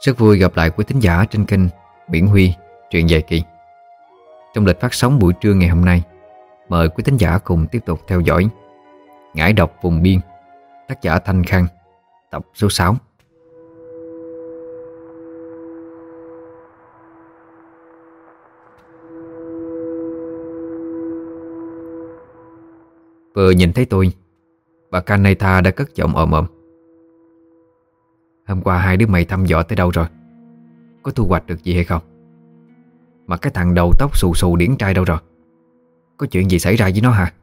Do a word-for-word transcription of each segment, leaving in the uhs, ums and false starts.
Rất vui gặp lại quý thính giả trên kênh Nguyễn Huy Truyện Dài Kỳ. Trong lịch phát sóng buổi trưa ngày hôm nay, mời quý thính giả cùng tiếp tục theo dõi Ngải độc vùng biên, tác giả Thanh Khang, tập số sáu. Vừa nhìn thấy tôi, bà Kanetha đã cất giọng ồm ồm: "Hôm qua hai đứa mày thăm dò tới đâu rồi? Có thu hoạch được gì hay không? Mà cái thằng đầu tóc xù xù điển trai đâu rồi? Có chuyện gì xảy ra với nó hả?"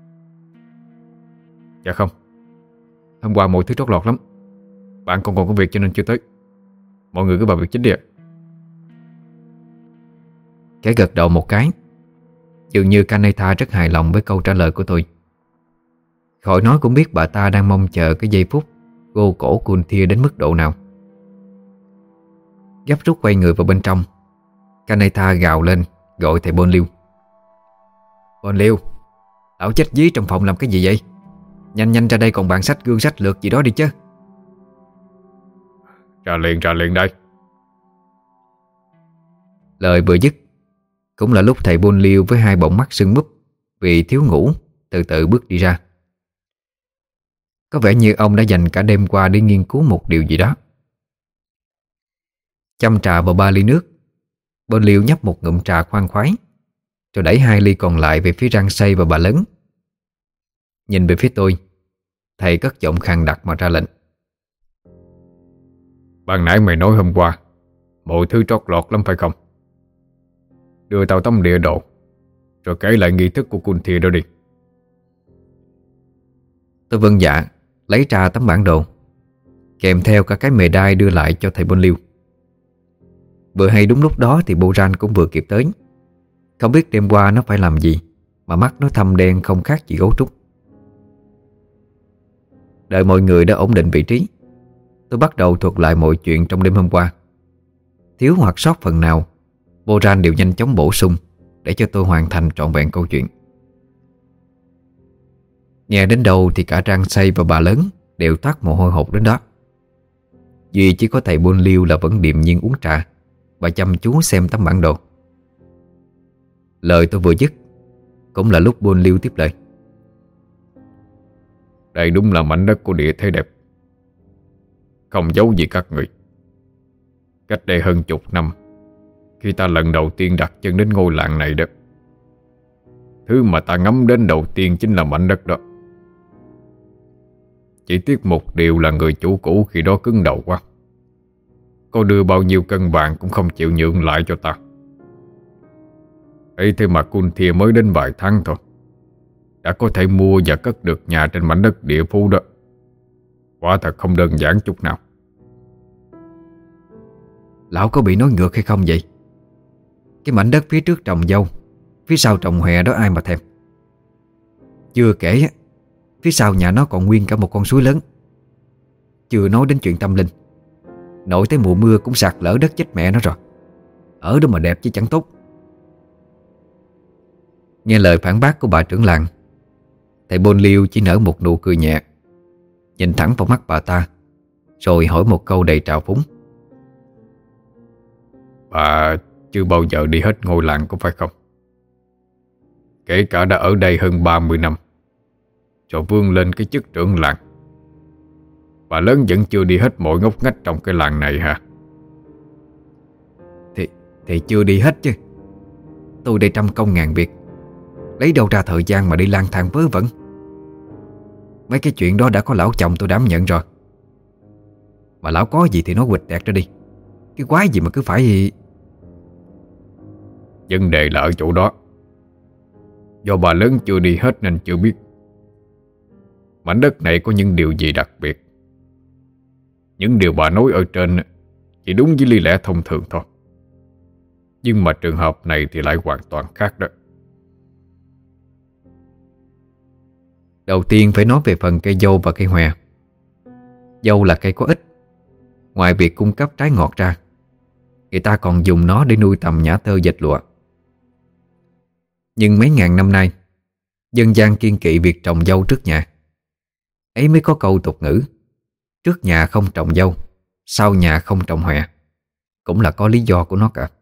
"Dạ không. Hôm qua mọi thứ trót lọt lắm. Bạn còn còn có việc cho nên chưa tới. Mọi người cứ vào việc chính đi ạ." Kẻ gật đầu một cái. Dường như Kanetha rất hài lòng với câu trả lời của tôi. Khỏi nói cũng biết bà ta đang mong chờ cái giây phút gô cổ Kunthia đến mức độ nào. Gấp rút quay người vào bên trong, Kanetha gào lên gọi thầy Bonliu. "Bonliu, lão chết dí trong phòng làm cái gì vậy? Nhanh nhanh ra đây còn bàn sách gương sách lược gì đó đi chứ." Ra liền ra liền đây." Lời vừa dứt cũng là lúc thầy Bonliu với hai bọng mắt sưng múp vì thiếu ngủ từ từ bước đi ra. Có vẻ như ông đã dành cả đêm qua để nghiên cứu một điều gì đó. Chăm trà vào ba ly nước, Bonliu nhấp một ngụm trà khoan khoái, rồi đẩy hai ly còn lại về phía Rang Say và bà lớn. Nhìn về phía tôi, thầy cất giọng khàn đặc mà ra lệnh. "Ban nãy mày nói hôm qua mọi thứ trót lọt lắm phải không? Đưa tao tấm địa đồ, rồi kể lại nghi thức của Kunthia đó đi." Tôi vâng dạ, lấy ra tấm bản đồ, kèm theo cả cái mề đai đưa lại cho thầy Bonliu. Vừa hay đúng lúc đó thì Boran cũng vừa kịp tới. Không biết đêm qua nó phải làm gì mà mắt nó thâm đen không khác gì gấu trúc. Đợi mọi người đã ổn định vị trí, tôi bắt đầu thuật lại mọi chuyện trong đêm hôm qua. Thiếu hoặc sót phần nào, Boran đều nhanh chóng bổ sung để cho tôi hoàn thành trọn vẹn câu chuyện. Nghe đến đâu thì cả Rang Say và bà lớn đều toát mồ hôi hột đến đó. Duy chỉ có thầy Bonliu là vẫn điềm nhiên uống trà và chăm chú xem tấm bản đồ. Lời tôi vừa dứt cũng là lúc Bonliu tiếp lời. "Đây đúng là mảnh đất của địa thế đẹp, không giấu gì các người. Cách đây hơn chục năm, khi ta lần đầu tiên đặt chân đến ngôi làng này đó, thứ mà ta ngắm đến đầu tiên chính là mảnh đất đó. Chỉ tiếc một điều là người chủ cũ khi đó cứng đầu quá. Có đưa bao nhiêu cân vàng cũng không chịu nhượng lại cho ta. Ấy thế mà Kunthia mới đến vài tháng thôi đã có thể mua và cất được nhà trên mảnh đất địa phú đó. Quả thật không đơn giản chút nào." Lão có bị nói ngược hay không vậy? Cái mảnh đất phía trước trồng dâu, phía sau trồng hòe đó ai mà thèm. Chưa kể phía sau nhà nó còn nguyên cả một con suối lớn. Chưa nói đến chuyện tâm linh, nổi tới mùa mưa cũng sạt lở đất chết mẹ nó rồi. Ở đó mà đẹp chứ chẳng tốt. Nghe lời phản bác của bà trưởng làng, thầy Bonliu chỉ nở một nụ cười nhẹ, nhìn thẳng vào mắt bà ta, rồi hỏi một câu đầy trào phúng. "Bà chưa bao giờ đi hết ngôi làng có phải không? Kể cả đã ở đây hơn ba mươi năm, rồi vươn lên cái chức trưởng làng, bà lớn vẫn chưa đi hết mọi ngóc ngách trong cái làng này hả?" Thì, thì chưa đi hết chứ. Tôi đây trăm công ngàn việc, lấy đâu ra thời gian mà đi lang thang vớ vẩn. Mấy cái chuyện đó đã có lão chồng tôi đảm nhận rồi. Mà lão có gì thì nói quịch đẹt ra đi. Cái quái gì mà cứ phải... Vấn đề là ở chỗ đó. Do bà lớn chưa đi hết nên chưa biết mảnh đất này có những điều gì đặc biệt. Những điều bà nói ở trên chỉ đúng với lý lẽ thông thường thôi, nhưng mà trường hợp này thì lại hoàn toàn khác đó. Đầu tiên phải nói về phần cây dâu và cây hòe. Dâu là cây có ích. Ngoài việc cung cấp trái ngọt ra, người ta còn dùng nó để nuôi tầm nhã tơ dệt lụa. Nhưng mấy ngàn năm nay, dân gian kiêng kỵ việc trồng dâu trước nhà. Ấy mới có câu tục ngữ: trước nhà không trồng dâu, sau nhà không trồng hòe. cũng là có lý do của nó cả.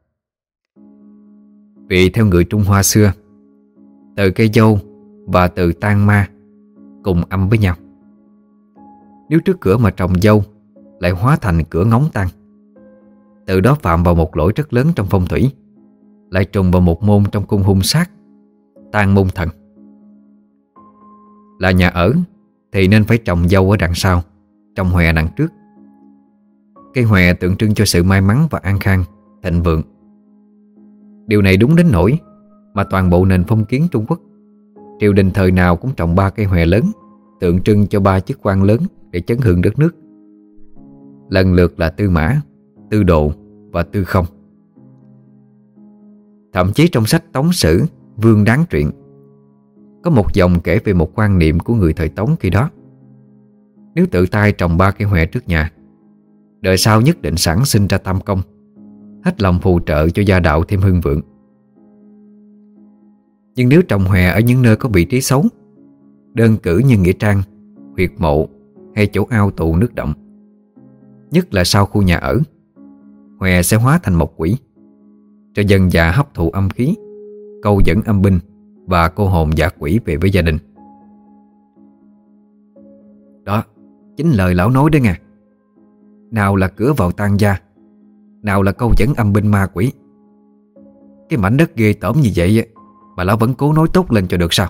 Vì theo người Trung Hoa xưa, từ cây dâu và từ tang ma cùng âm với nhau. Nếu trước cửa mà trồng dâu lại hóa thành cửa ngóng tang, từ đó phạm vào một lỗi rất lớn trong phong thủy, lại trùng vào một môn trong cung hung sát, tang môn thần. Là nhà ở thì nên phải trồng dâu ở đằng sau, trồng hòe đằng trước. Cây hòe tượng trưng cho sự may mắn và an khang, thịnh vượng. Điều này đúng đến nỗi mà toàn bộ nền phong kiến Trung Quốc, triều đình thời nào cũng trồng ba cây hòe lớn, tượng trưng cho ba chức quan lớn để chấn hưng đất nước, lần lượt là Tư Mã, Tư Độ và Tư Không. Thậm chí trong sách Tống Sử Vương Đáng Truyện có một dòng kể về một quan niệm của người thời Tống khi đó. Nếu tự tay trồng ba cây hòe trước nhà, đời sau nhất định sản sinh ra tam công, hết lòng phù trợ cho gia đạo thêm hưng vượng. Nhưng nếu trồng hòe ở những nơi có vị trí xấu, đơn cử như nghĩa trang, huyệt mộ hay chỗ ao tù nước động, nhất là sau khu nhà ở, hòe sẽ hóa thành một quỷ, cho dân già hấp thụ âm khí, câu dẫn âm binh và cô hồn dã quỷ về với gia đình. Đó, chính lời lão nói đó nha. Nào là cửa vào tang gia, nào là câu dẫn âm binh ma quỷ. Cái mảnh đất ghê tởm như vậy mà lão vẫn cố nói tốt lên cho được sao?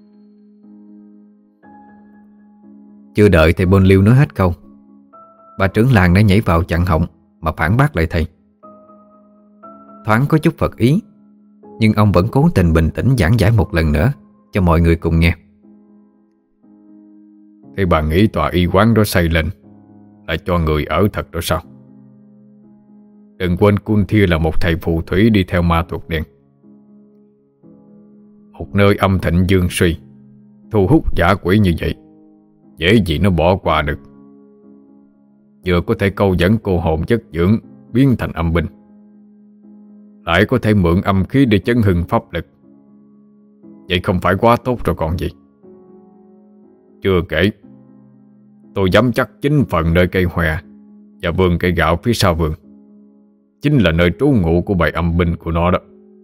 Chưa đợi thầy Bôn Liêu nói hết câu, bà trưởng làng đã nhảy vào chặn họng mà phản bác lại thầy. Thoáng có chút Phật ý, nhưng ông vẫn cố tình bình tĩnh giảng giải một lần nữa cho mọi người cùng nghe. Thế bà nghĩ tòa y quán đó xây lên là cho người ở thật đó sao? Đừng quên Kun Thia là một thầy phù thủy đi theo ma thuật đen. Một nơi âm thịnh dương suy, thu hút dã quỷ như vậy, dễ gì nó bỏ qua được. Vừa có thể câu dẫn cô hồn chất dưỡng biến thành âm binh, lại có thể mượn âm khí để chấn hưng pháp lực. Vậy không phải quá tốt rồi còn gì. Chưa kể, tôi dám chắc chính phần nơi cây hòe và vườn cây gạo phía sau vườn chính là nơi trú ngụ của bầy âm binh của nó đó.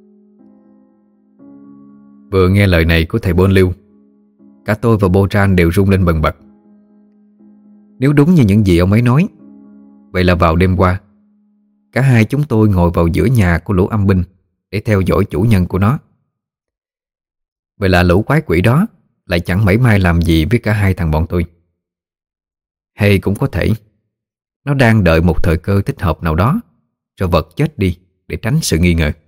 Vừa nghe lời này của thầy Bôn Liêu, cả tôi và Bojan đều rung lên bần bật. Nếu đúng như những gì ông ấy nói, vậy là vào đêm qua, cả hai chúng tôi ngồi vào giữa nhà của lũ âm binh để theo dõi chủ nhân của nó. Vậy là lũ quái quỷ đó lại chẳng mảy may làm gì với cả hai thằng bọn tôi. Hay cũng có thể nó đang đợi một thời cơ thích hợp nào đó rồi vật chết đi để tránh sự nghi ngờ.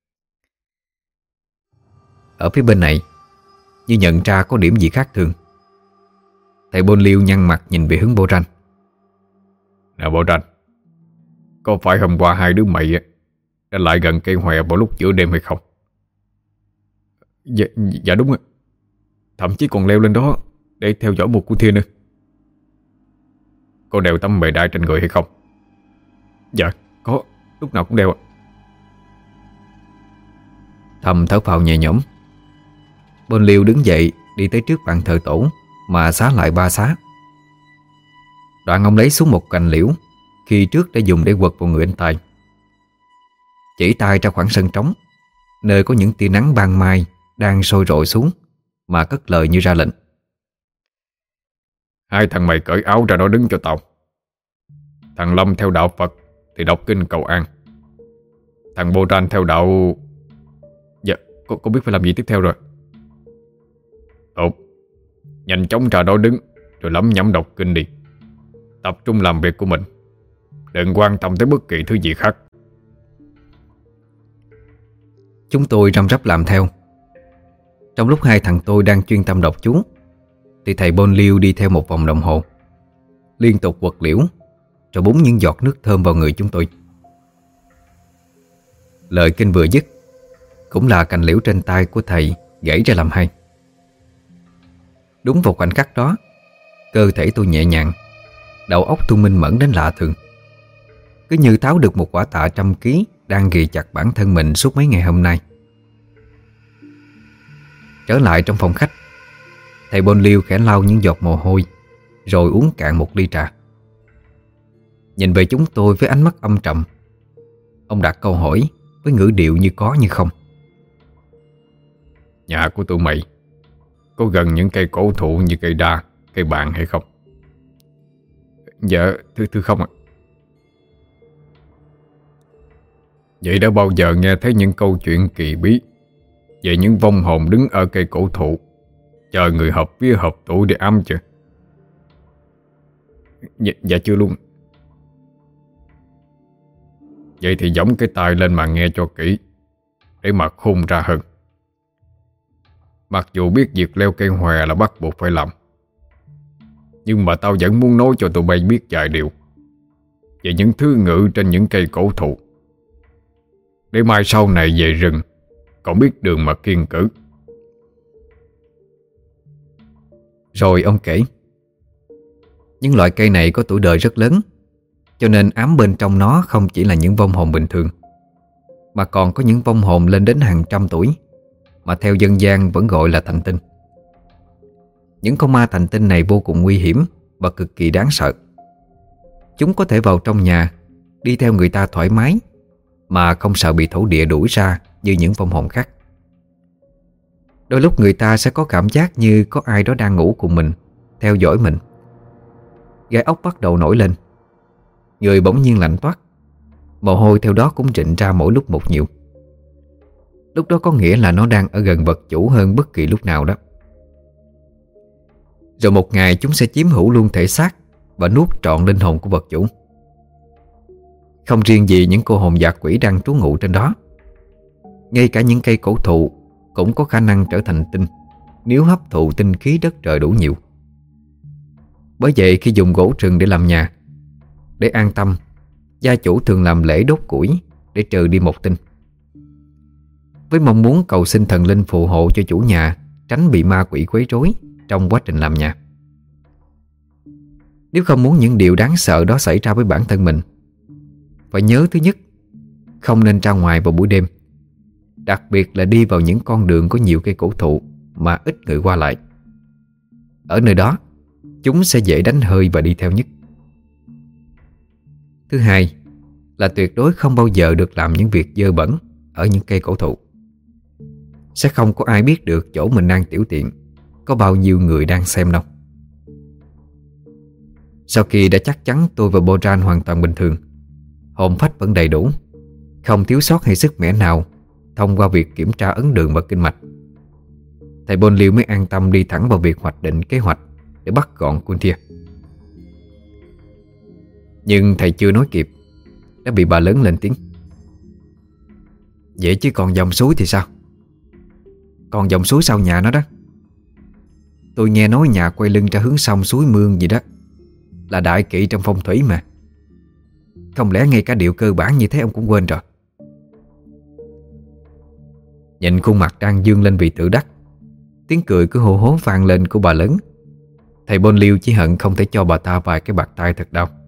Ở phía bên này, như nhận ra có điểm gì khác thường, thầy Bôn Liêu nhăn mặt nhìn về hướng Bojan. Nè Bojan, có phải hôm qua hai đứa mày đã lại gần cây hòe vào lúc giữa đêm hay không? Dạ, dạ đúng ạ. Thậm chí còn leo lên đó để theo dõi một con thiên nữa. Có đeo tấm bề đai trên người hay không? Dạ có, lúc nào cũng đeo ạ. Thầm thở phào nhẹ nhõm, Bôn Liêu đứng dậy đi tới trước bàn thờ tổ mà xá lại ba xá. Đoạn ông lấy xuống một cành liễu khi trước đã dùng để quật vào người anh Tài, chỉ tay ra khoảng sân trống nơi có những tia nắng ban mai đang sôi rọi xuống mà cất lời như ra lệnh. Hai thằng mày cởi áo ra đó đứng cho tao. Thằng Lâm theo đạo Phật thì đọc kinh cầu an. Thằng Bojan theo đạo... Dạ, con, con biết phải làm gì tiếp theo rồi. Tốt. Nhanh chóng ra đó đứng rồi lẩm nhẩm đọc kinh đi. Tập trung làm việc của mình, đừng quan tâm tới bất kỳ thứ gì khác. Chúng tôi răm rắp làm theo. Trong lúc hai thằng tôi đang chuyên tâm đọc chú thì thầy Bôn Liêu đi theo một vòng đồng hồ, liên tục quật liễu rồi búng những giọt nước thơm vào người chúng tôi. Lời kinh vừa dứt, cũng là cành liễu trên tay của thầy gãy ra làm hai. Đúng vào khoảnh khắc đó, cơ thể tôi nhẹ nhàng, đầu óc tôi minh mẫn đến lạ thường, cứ như tháo được một quả tạ trăm ký đang ghì chặt bản thân mình suốt mấy ngày hôm nay. Trở lại trong phòng khách, thầy Bôn Liêu khẽ lau những giọt mồ hôi rồi uống cạn một ly trà. Nhìn về chúng tôi với ánh mắt âm trầm, Ông đặt câu hỏi với ngữ điệu như có như không. Nhà của tụi mày có gần những cây cổ thụ như cây đa, cây bàng hay không? Dạ thưa, thưa không ạ. Vậy đã bao giờ nghe thấy những câu chuyện kỳ bí về những vong hồn đứng ở cây cổ thụ chờ người hợp với hợp tuổi để ấm chưa? Dạ, dạ chưa luôn. Vậy thì gióng cái tai lên mà nghe cho kỹ, để mà khôn ra hơn. Mặc dù biết việc leo cây hòe là bắt buộc phải làm, nhưng mà tao vẫn muốn nói cho tụi bay biết vài điều về những thứ ngự trên những cây cổ thụ, để mai sau này về rừng còn biết đường mà kiêng cử. Rồi ông kể, những loại cây này có tuổi đời rất lớn, cho nên ám bên trong nó không chỉ là những vong hồn bình thường, mà còn có những vong hồn lên đến hàng trăm tuổi, mà theo dân gian vẫn gọi là thành tinh. Những con ma thành tinh này vô cùng nguy hiểm và cực kỳ đáng sợ. Chúng có thể vào trong nhà, đi theo người ta thoải mái, mà không sợ bị thổ địa đuổi ra như những vong hồn khác. Đôi lúc người ta sẽ có cảm giác như có ai đó đang ngủ cùng mình, theo dõi mình. Gai ốc bắt đầu nổi lên, người bỗng nhiên lạnh toát, mồ hôi theo đó cũng rịn ra mỗi lúc một nhiều. Lúc đó có nghĩa là nó đang ở gần vật chủ hơn bất kỳ lúc nào đó. Rồi một ngày chúng sẽ chiếm hữu luôn thể xác và nuốt trọn linh hồn của vật chủ. Không riêng gì những cô hồn dã quỷ đang trú ngụ trên đó, ngay cả những cây cổ thụ cũng có khả năng trở thành tinh nếu hấp thụ tinh khí đất trời đủ nhiều. Bởi vậy khi dùng gỗ rừng để làm nhà, để an tâm, gia chủ thường làm lễ đốt củi để trừ đi một tinh, với mong muốn cầu xin thần linh phù hộ cho chủ nhà tránh bị ma quỷ quấy rối trong quá trình làm nhà. Nếu không muốn những điều đáng sợ đó xảy ra với bản thân mình, phải nhớ thứ nhất, không nên ra ngoài vào buổi đêm, đặc biệt là đi vào những con đường có nhiều cây cổ thụ mà ít người qua lại. Ở nơi đó, chúng sẽ dễ đánh hơi và đi theo nhất. Thứ hai là tuyệt đối không bao giờ được làm những việc dơ bẩn ở những cây cổ thụ. Sẽ không có ai biết được chỗ mình đang tiểu tiện có bao nhiêu người đang xem đâu. Sau khi đã chắc chắn tôi và Boran hoàn toàn bình thường, hồn phách vẫn đầy đủ, không thiếu sót hay sức mẻ nào thông qua việc kiểm tra ấn đường và kinh mạch, thầy Bonliu mới an tâm đi thẳng vào việc hoạch định kế hoạch để bắt gọn Kuntia. Nhưng thầy chưa nói kịp đã bị bà lớn lên tiếng. Vậy chứ còn dòng suối thì sao? Còn dòng suối sau nhà nó đó. Tôi nghe nói nhà quay lưng ra hướng sông suối mương gì đó, là đại kỵ trong phong thủy mà. Không lẽ ngay cả điều cơ bản như thế ông cũng quên rồi? Nhìn khuôn mặt đang dương lên vì tự đắc, tiếng cười cứ hô hố vang lên của bà lớn, thầy Bonliu chỉ hận không thể cho bà ta vài cái bạt tay thật đau.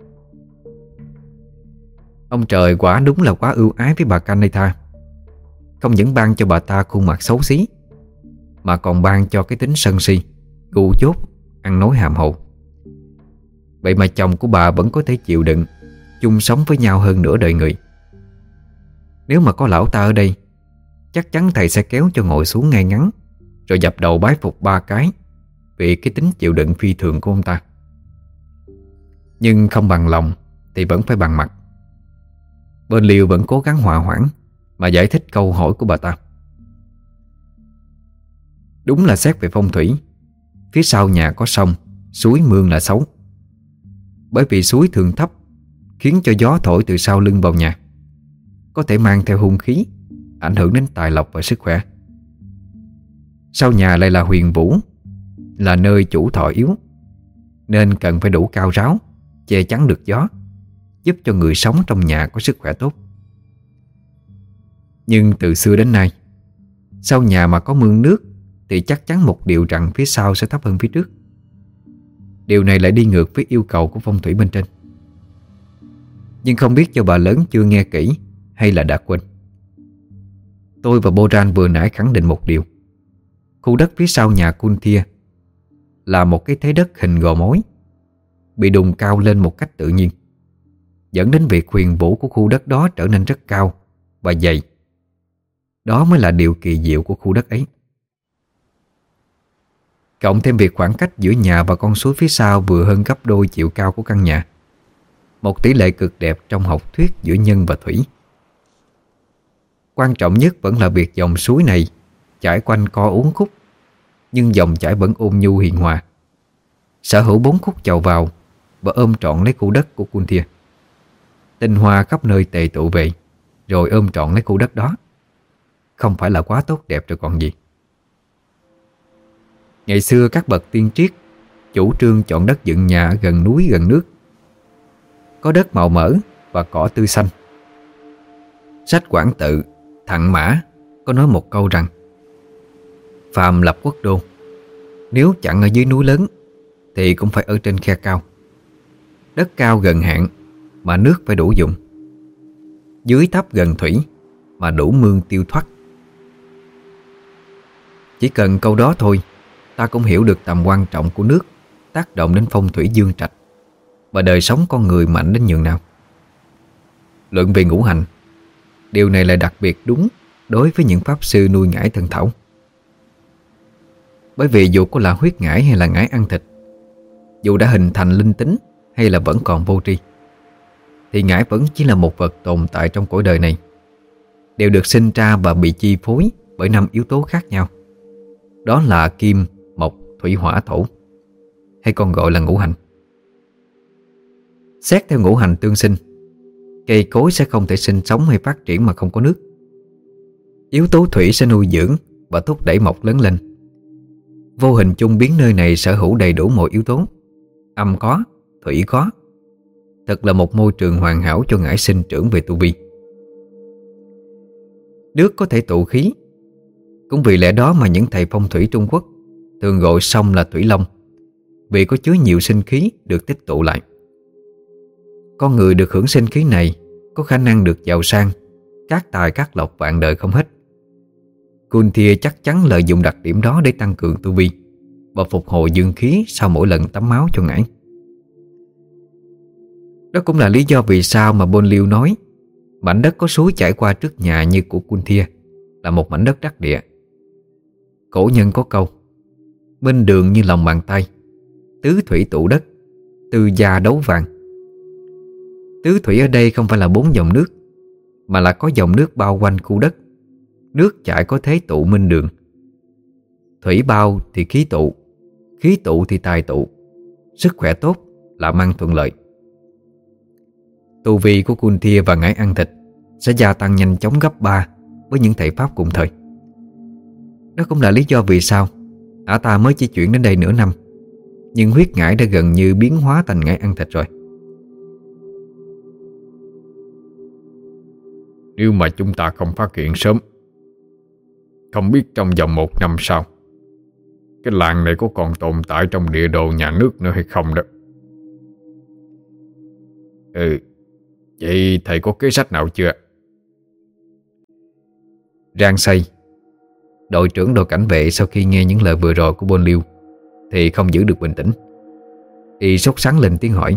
Ông trời quả đúng là quá ưu ái với bà Caneta. Không những ban cho bà ta khuôn mặt xấu xí, mà còn ban cho cái tính sân si, gu dốt, ăn nói hàm hồ. Vậy mà chồng của bà vẫn có thể chịu đựng, chung sống với nhau hơn nửa đời người. Nếu mà có lão ta ở đây, chắc chắn thầy sẽ kéo cho ngồi xuống ngay ngắn, rồi dập đầu bái phục ba cái vì cái tính chịu đựng phi thường của ông ta. Nhưng không bằng lòng thì vẫn phải bằng mặt. Bonliu vẫn cố gắng hòa hoãn mà giải thích câu hỏi của bà ta. Đúng là xét về phong thủy, phía sau nhà có sông, suối mương là xấu. Bởi vì suối thường thấp, khiến cho gió thổi từ sau lưng vào nhà, có thể mang theo hung khí, ảnh hưởng đến tài lộc và sức khỏe. Sau nhà lại là huyền vũ, là nơi chủ thọ yếu, nên cần phải đủ cao ráo, che chắn được gió, giúp cho người sống trong nhà có sức khỏe tốt. Nhưng từ xưa đến nay, sau nhà mà có mương nước thì chắc chắn một điều rằng phía sau sẽ thấp hơn phía trước. Điều này lại đi ngược với yêu cầu của phong thủy bên trên. Nhưng không biết cho bà lớn chưa nghe kỹ hay là đã quên. Tôi và Boran vừa nãy khẳng định một điều: khu đất phía sau nhà Kuntia là một cái thế đất hình gò mối, bị đùng cao lên một cách tự nhiên. dẫn đến việc huyền vũ của khu đất đó trở nên rất cao và dày. Đó mới là điều kỳ diệu của khu đất ấy. Cộng thêm việc khoảng cách giữa nhà và con suối phía sau vừa hơn gấp đôi chiều cao của căn nhà, một tỷ lệ cực đẹp trong học thuyết giữa nhân và thủy. Quan trọng nhất vẫn là việc dòng suối này chảy quanh co uốn khúc, nhưng dòng chảy vẫn ôn nhu hiền hòa, sở hữu bốn khúc chầu vào và ôm trọn lấy khu đất của Kuntia. Tinh hoa khắp nơi tề tụ về, rồi ôm trọn lấy khu đất đó. Không phải là quá tốt đẹp rồi còn gì. Ngày xưa các bậc tiên triết chủ trương chọn đất dựng nhà ở gần núi gần nước, có đất màu mỡ và cỏ tươi xanh. Sách Quảng Tự Thặng Mã có nói một câu rằng: phàm lập quốc đô, nếu chẳng ở dưới núi lớn thì cũng phải ở trên khe cao. Đất cao gần hạn mà nước phải đủ dùng, dưới thấp gần thủy mà đủ mương tiêu thoát. Chỉ cần câu đó thôi, ta cũng hiểu được tầm quan trọng của nước tác động đến phong thủy dương trạch và đời sống con người mạnh đến nhường nào. Luận về ngũ hành, điều này là đặc biệt đúng đối với những pháp sư nuôi ngải thần thảo. Bởi vì dù có là huyết ngải hay là ngải ăn thịt, dù đã hình thành linh tính hay là vẫn còn vô tri, thì ngải vẫn chỉ là một vật tồn tại trong cõi đời này, đều được sinh ra và bị chi phối bởi năm yếu tố khác nhau. Đó là kim, mộc, thủy, hỏa, thổ, hay còn gọi là ngũ hành. Xét theo ngũ hành tương sinh, cây cối sẽ không thể sinh sống hay phát triển mà không có nước. Yếu tố thủy sẽ nuôi dưỡng và thúc đẩy mộc lớn lên. Vô hình chung biến nơi này sở hữu đầy đủ mọi yếu tố, âm có, thủy có. Thật là một môi trường hoàn hảo cho ngải sinh trưởng về tu vi. Nước có thể tụ khí. Cũng vì lẽ đó mà những thầy phong thủy Trung Quốc thường gọi sông là Thủy Long, vì có chứa nhiều sinh khí được tích tụ lại. Con người được hưởng sinh khí này có khả năng được giàu sang, cát tài cát lộc vạn đời không hết. Kuntia chắc chắn lợi dụng đặc điểm đó để tăng cường tu vi và phục hồi dương khí sau mỗi lần tắm máu cho ngải. Đó cũng là lý do vì sao mà Bôn Liêu nói mảnh đất có suối chảy qua trước nhà như của Kuntia là một mảnh đất đắc địa. Cổ nhân có câu: minh đường như lòng bàn tay, tứ thủy tụ đất, tư gia đấu vàng. Tứ thủy ở đây không phải là bốn dòng nước, mà là có dòng nước bao quanh khu đất. Nước chảy có thế tụ minh đường. Thủy bao thì khí tụ, khí tụ thì tài tụ. Sức khỏe tốt, làm ăn thuận lợi. Tu vi của Kuntia và ngải ăn thịt sẽ gia tăng nhanh chóng gấp ba với những thầy pháp cùng thời. Đó cũng là lý do vì sao ả ta mới chỉ chuyển đến đây nửa năm, nhưng huyết ngải đã gần như biến hóa thành ngải ăn thịt rồi. Nếu mà chúng ta không phát hiện sớm, không biết trong vòng một năm sau cái làng này có còn tồn tại trong địa đồ nhà nước nữa hay không đó. Ừ, vậy thầy có kế sách nào chưa? Rang Say, đội trưởng đội cảnh vệ, sau khi nghe những lời vừa rồi của Bôn Liêu thì không giữ được bình tĩnh. Y sốt sắng lên tiếng hỏi.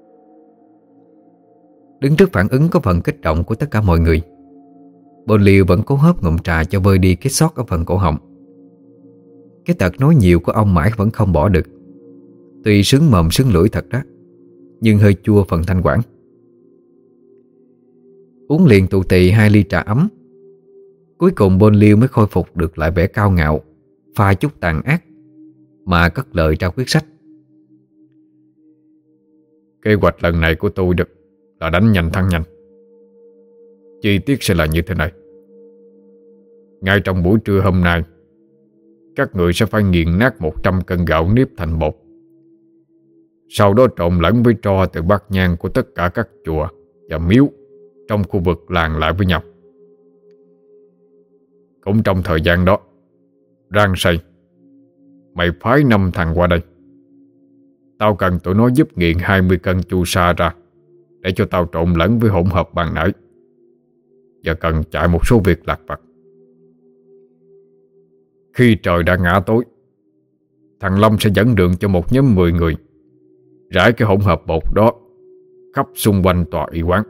Đứng trước phản ứng có phần kích động của tất cả mọi người, Bôn Liêu vẫn cố hớp ngụm trà cho vơi đi cái xót ở phần cổ họng. Cái tật nói nhiều của ông mãi vẫn không bỏ được. Tuy sướng mồm sướng lưỡi thật đó, nhưng hơi chua phần thanh quản. Uống liền tù tì hai ly trà ấm, cuối cùng Bôn Liêu mới khôi phục được lại vẻ cao ngạo, pha chút tàn ác, mà cất lời ra quyết sách. Kế hoạch lần này của tôi được là đánh nhanh thắng nhanh. Chi tiết sẽ là như thế này. Ngay trong buổi trưa hôm nay, các người sẽ phải nghiền nát một trăm cân gạo nếp thành bột, sau đó trộn lẫn với tro từ bát nhang của tất cả các chùa và miếu trong khu vực làng lại với nhau. Cũng trong thời gian đó, Rang Say, mày phái năm thằng qua đây. Tao cần tụi nó giúp nghiền hai mươi cân chu sa ra để cho tao trộn lẫn với hỗn hợp ban nãy, và cần chạy một số việc lặt vặt. Khi trời đã ngã tối, thằng Long sẽ dẫn đường cho một nhóm mười người rải cái hỗn hợp bột đó khắp xung quanh tòa y quán.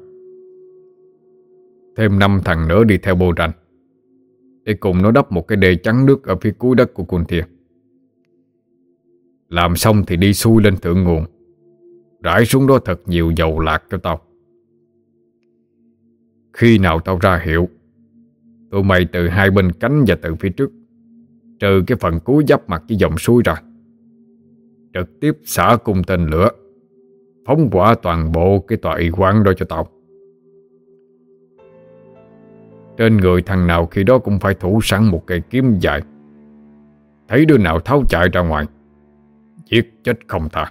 Thêm năm thằng nữa đi theo Bô Ranh để cùng nó đắp một cái đê chắn nước ở phía cuối đất của Cun Thia. Làm xong thì đi xuôi lên thượng nguồn, rải xuống đó thật nhiều dầu lạc cho tao. Khi nào tao ra hiệu, tụi mày từ hai bên cánh và từ phía trước, trừ cái phần cuối giáp mặt với dòng suối ra, trực tiếp xả cung tên lửa, phóng hỏa toàn bộ cái tòa y quán đó cho tao. Trên người thằng nào khi đó cũng phải thủ sẵn một cây kiếm dài. Thấy đứa nào tháo chạy ra ngoài, giết chết không tha.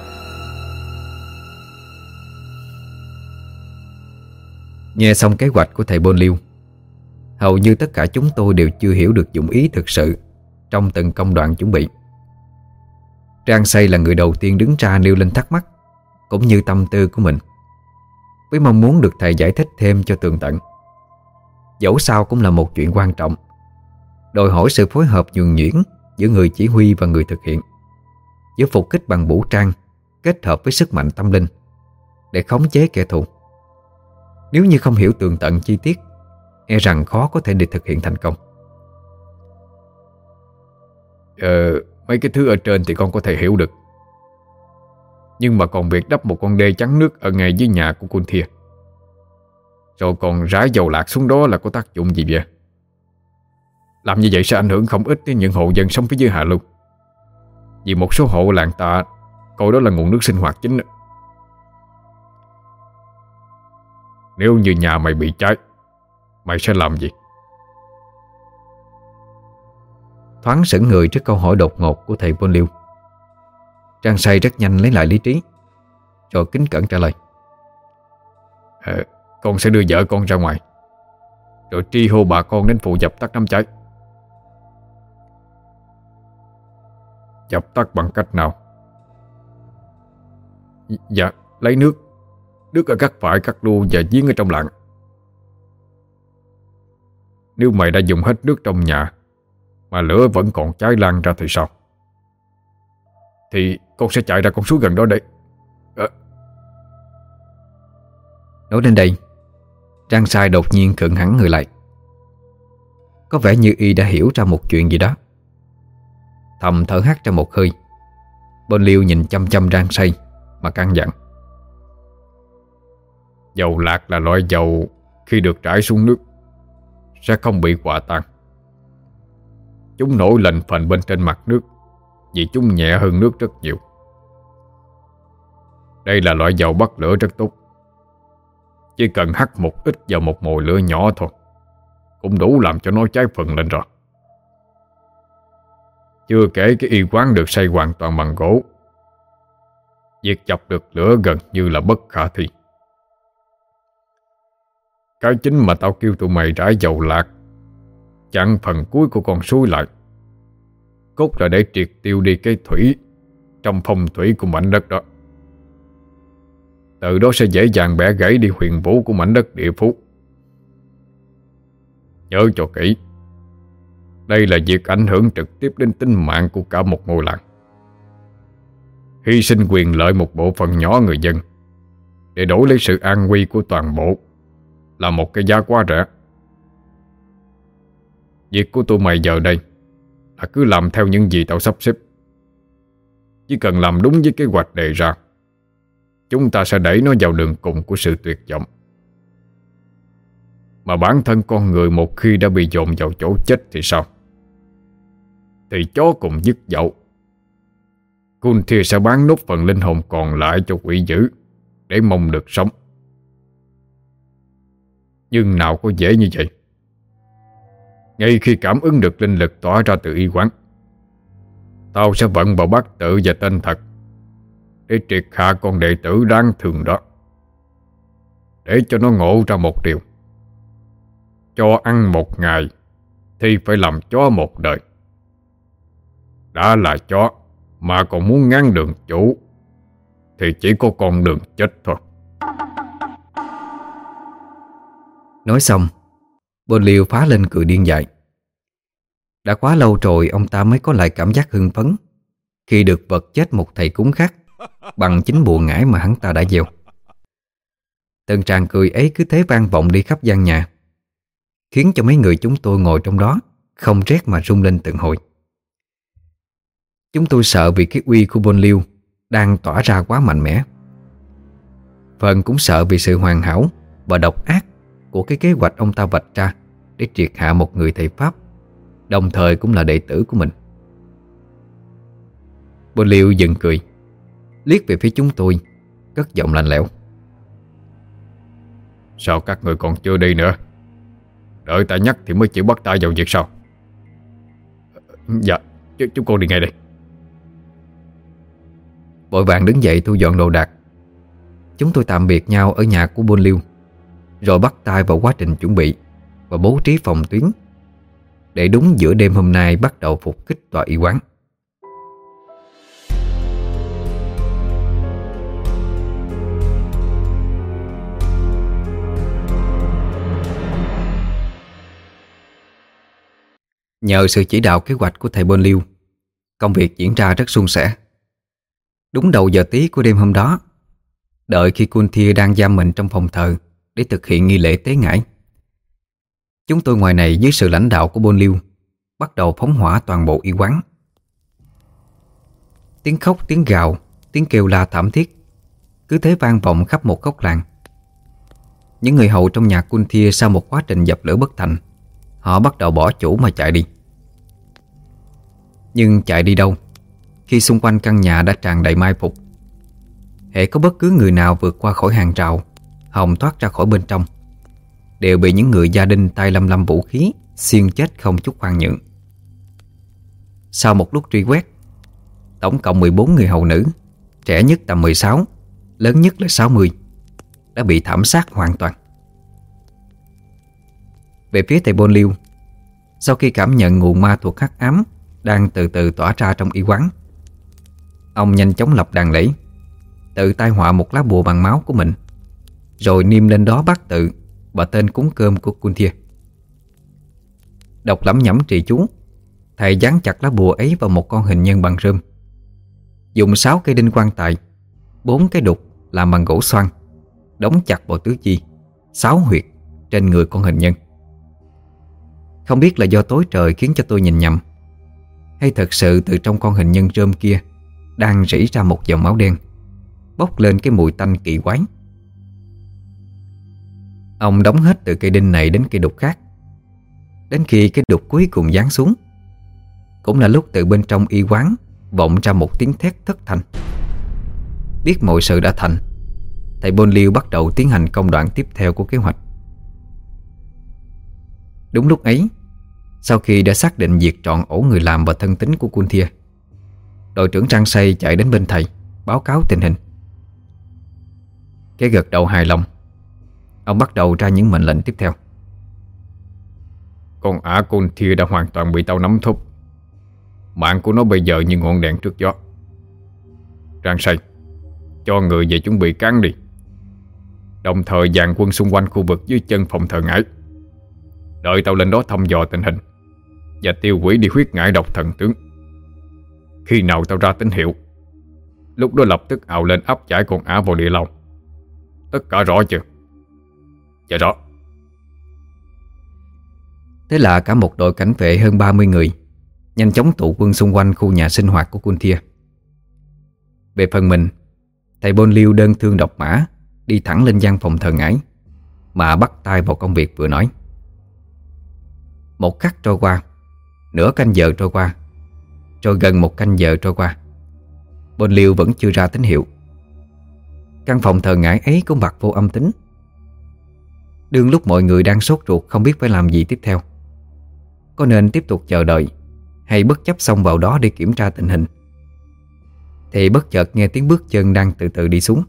Nghe xong kế hoạch của thầy Bôn Liêu, hầu như tất cả chúng tôi đều chưa hiểu được dụng ý thực sự trong từng công đoạn chuẩn bị. Trang Xây là người đầu tiên đứng ra nêu lên thắc mắc cũng như tâm tư của mình, với mong muốn được thầy giải thích thêm cho tường tận. Dẫu sao cũng là một chuyện quan trọng, đòi hỏi sự phối hợp nhuần nhuyễn giữa người chỉ huy và người thực hiện, giữa phục kích bằng vũ trang kết hợp với sức mạnh tâm linh để khống chế kẻ thù. Nếu như không hiểu tường tận chi tiết, e rằng khó có thể để thực hiện thành công. Ờ, mấy cái thứ ở trên thì con có thể hiểu được, nhưng mà còn việc đắp một con đê chắn nước ở ngay dưới nhà của Cun Thia, rồi còn rải dầu lạc xuống đó là có tác dụng gì vậy? Làm như vậy sẽ ảnh hưởng không ít đến những hộ dân sống phía dưới hạ lưu, vì một số hộ làng ta coi đó là nguồn nước sinh hoạt chính. Nếu như nhà mày bị cháy, mày sẽ làm gì? Thoáng sững người trước câu hỏi đột ngột của thầy Bôn Liêu, Trang Say rất nhanh lấy lại lý trí, rồi kính cẩn trả lời. Ờ, con sẽ đưa vợ con ra ngoài, rồi tri hô bà con đến phụ dập tắt đám cháy. Dập tắt bằng cách nào? Dạ, lấy nước Nước ở các phải, các lu và giếng ở trong làng. Nếu mày đã dùng hết nước trong nhà mà lửa vẫn còn cháy lan ra thì sao? Thì con sẽ chạy ra con suối gần đó để... À... Nói đến đây, Trang Sai đột nhiên khựng hẳn người lại. Có vẻ như y đã hiểu ra một chuyện gì đó. Thầm thở hắt ra một hơi, Bôn Liêu nhìn chăm chăm Trang Say mà căn dặn. Dầu lạc là loại dầu khi được rải xuống nước sẽ không bị hòa tan. Chúng nổi lềnh phềnh bên trên mặt nước vì chúng nhẹ hơn nước rất nhiều. Đây là loại dầu bắt lửa rất tốt. Chỉ cần hắt một ít vào một mồi lửa nhỏ thôi cũng đủ làm cho nó cháy phừng lên rồi. Chưa kể cái y quán được xây hoàn toàn bằng gỗ, việc chọc được lửa gần như là bất khả thi. Cái chính mà tao kêu tụi mày rải dầu lạc chặn phần cuối của con suối lại, cốt là để triệt tiêu đi cái thủy trong phong thủy của mảnh đất đó. Từ đó sẽ dễ dàng bẻ gãy đi huyền vũ của mảnh đất địa phú. Nhớ cho kỹ, đây là việc ảnh hưởng trực tiếp đến tính mạng của cả một ngôi làng. Hy sinh quyền lợi một bộ phận nhỏ người dân để đổi lấy sự an nguy của toàn bộ là một cái giá quá rẻ. Việc của tụi mày giờ đây là cứ làm theo những gì tao sắp xếp. Chỉ cần làm đúng với kế hoạch đề ra, chúng ta sẽ đẩy nó vào đường cùng của sự tuyệt vọng. Mà bản thân con người một khi đã bị dồn vào chỗ chết thì sao? Thì chó cùng dứt dậu. Cun Thia sẽ bán nốt phần linh hồn còn lại cho quỷ dữ để mong được sống. Nhưng nào có dễ như vậy. Ngay khi cảm ứng được linh lực tỏa ra từ y quán, tao sẽ vận vào bát tự và tên thật để triệt hạ con đệ tử đáng thương đó, để cho nó ngộ ra một điều: cho ăn một ngày thì phải làm chó một đời. Đã là chó mà còn muốn ngăn đường chủ thì chỉ có con đường chết thôi. Nói xong, Bôn Liêu phá lên cười điên dại. Đã quá lâu rồi ông ta mới có lại cảm giác hưng phấn khi được vật chết một thầy cúng khác bằng chính bùa ngải mà hắn ta đã gieo. Từng tràng cười ấy cứ thế vang vọng đi khắp gian nhà, khiến cho mấy người chúng tôi ngồi trong đó không rét mà run lên từng hồi. Chúng tôi sợ vì cái uy của Bôn Liêu đang tỏa ra quá mạnh mẽ. Phần cũng sợ vì sự hoàn hảo và độc ác của cái kế hoạch ông ta vạch ra để triệt hạ một người thầy Pháp, đồng thời cũng là đệ tử của mình. Bôn Liêu dừng cười, liếc về phía chúng tôi, cất giọng lạnh lẽo: Sao các người còn chưa đi nữa? Đợi ta nhắc thì mới chịu bắt tay vào việc sao? Dạ, ch- chúng con đi ngay đây. Vội vàng đứng dậy thu dọn đồ đạc. Chúng tôi tạm biệt nhau ở nhà của Bôn Liêu, rồi bắt tay vào quá trình chuẩn bị và bố trí phòng tuyến, để đúng giữa đêm hôm nay bắt đầu phục kích tòa y quán. Nhờ sự chỉ đạo kế hoạch của thầy Bôn Liêu, công việc diễn ra rất suôn sẻ. Đúng đầu giờ tí của đêm hôm đó, đợi khi Kunthia đang giam mình trong phòng thờ để thực hiện nghi lễ tế ngải, chúng tôi ngoài này dưới sự lãnh đạo của Bôn Liêu bắt đầu phóng hỏa toàn bộ y quán. Tiếng khóc, tiếng gào, tiếng kêu la thảm thiết cứ thế vang vọng khắp một góc làng. Những người hầu trong nhà Kunthia sau một quá trình dập lửa bất thành, họ bắt đầu bỏ chủ mà chạy đi. Nhưng chạy đi đâu khi xung quanh căn nhà đã tràn đầy mai phục? Hễ có bất cứ người nào vượt qua khỏi hàng rào, hòng thoát ra khỏi bên trong, đều bị những người gia đình tay lăm lăm vũ khí xiên chết không chút khoan nhượng. Sau một lúc truy quét, tổng cộng mười bốn người hầu nữ, trẻ nhất tầm mười sáu, lớn nhất là sáu mươi, đã bị thảm sát hoàn toàn. Về phía thầy Bôn Liêu, sau khi cảm nhận nguồn ma thuộc hắc ám đang từ từ tỏa ra trong y quán, ông nhanh chóng lập đàn lễ, tự tay họa một lá bùa bằng máu của mình, rồi niêm lên đó bát tự và tên cúng cơm của Kunthia. Đọc lẩm nhẩm trì chú, thầy dán chặt lá bùa ấy vào một con hình nhân bằng rơm, dùng sáu cây đinh quan tài, bốn cái đục làm bằng gỗ xoan, đóng chặt vào tứ chi, sáu huyệt trên người con hình nhân. Không biết là do tối trời khiến cho tôi nhìn nhầm, hay thật sự từ trong con hình nhân rơm kia đang rỉ ra một dòng máu đen, bốc lên cái mùi tanh kỳ quái. Ông đóng hết từ cây đinh này đến cây đục khác, đến khi cái đục cuối cùng giáng xuống. Cũng là lúc từ bên trong y quán vọng ra một tiếng thét thất thanh. Biết mọi sự đã thành, thầy Bôn Liêu bắt đầu tiến hành công đoạn tiếp theo của kế hoạch. Đúng lúc ấy, sau khi đã xác định diệt trọn ổ người làm và thân tín của Kunthia, đội trưởng Trang Say chạy đến bên thầy báo cáo tình hình. Cái gật đầu hài lòng, ông bắt đầu ra những mệnh lệnh tiếp theo. Con ả Kunthia đã hoàn toàn bị tao nắm thúc. Mạng của nó bây giờ như ngọn đèn trước gió. Trang Say, cho người về chuẩn bị cán đi, đồng thời dàn quân xung quanh khu vực dưới chân phòng thờ ngải. Đợi tao lên đó thăm dò tình hình và tiêu hủy đi huyết ngải độc thần tướng. Khi nào tao ra tín hiệu, lúc đó lập tức ào lên áp giải con ả vào địa lao. Tất cả rõ chưa? Dạ rõ. Thế là cả một đội cảnh vệ hơn ba mươi người nhanh chóng tụ quân xung quanh khu nhà sinh hoạt của Kunthia. Về phần mình, thầy Bôn Liêu đơn thương độc mã đi thẳng lên gian phòng thờ ngải mà bắt tay vào công việc vừa nói. Một khắc trôi qua, nửa canh giờ trôi qua, rồi gần một canh giờ trôi qua, Bôn Liêu vẫn chưa ra tín hiệu. Căn phòng thờ ngải ấy cũng bặt vô âm tính. Đương lúc mọi người đang sốt ruột không biết phải làm gì tiếp theo, có nên tiếp tục chờ đợi hay bất chấp xông vào đó để kiểm tra tình hình, thì bất chợt nghe tiếng bước chân đang từ từ đi xuống.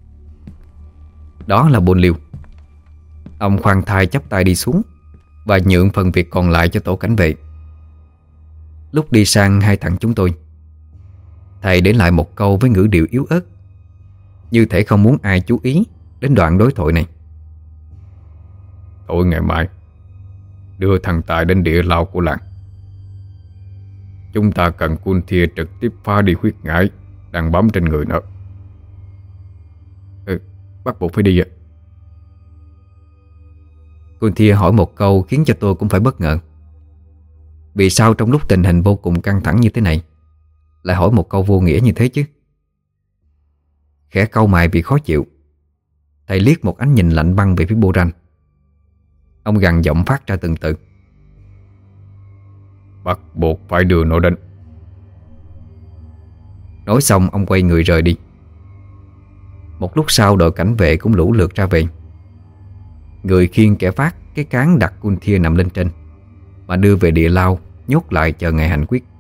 Đó là Bôn Liêu. Ông khoan thai chắp tay đi xuống và nhượng phần việc còn lại cho tổ cảnh vệ. Lúc đi sang hai thằng chúng tôi, thầy để lại một câu với ngữ điệu yếu ớt, như thể không muốn ai chú ý đến đoạn đối thoại này. Tối ngày mai đưa thằng Tài đến địa lao của làng. Chúng ta cần Kunthia trực tiếp phá đi huyết ngải đang bám trên người nó. Ừ, bắt buộc phải đi ạ. Kunthia hỏi một câu khiến cho tôi cũng phải bất ngờ. Vì sao trong lúc tình hình vô cùng căng thẳng như thế này lại hỏi một câu vô nghĩa như thế chứ? Khẽ cau mày vì khó chịu, thầy liếc một ánh nhìn lạnh băng về phía Boran. Ông gằn giọng phát ra từng từ: Bắt buộc phải đưa nó đến. Nói xong ông quay người rời đi. Một lúc sau đội cảnh vệ cũng lũ lượt ra về. Người khiêng kẻ phát cái cán đặt Kunthia nằm lên trên, mà đưa về địa lao nhốt lại chờ ngày hành quyết.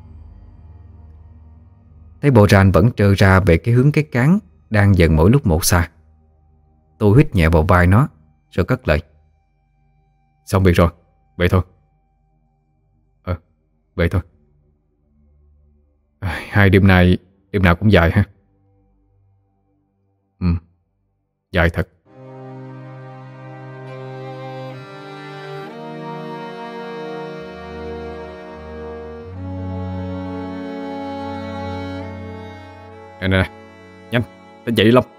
Thấy Boran vẫn trơ ra về cái hướng cái cán đang dần mỗi lúc một xa. Tôi hít nhẹ vào vai nó rồi cất lời: Xong việc rồi, vậy thôi. Ờ, vậy thôi. à, Hai đêm nay, đêm nào cũng dài ha. Ừ, dài thật. Nè nè nè, nhanh, tỉnh dậy đi Long.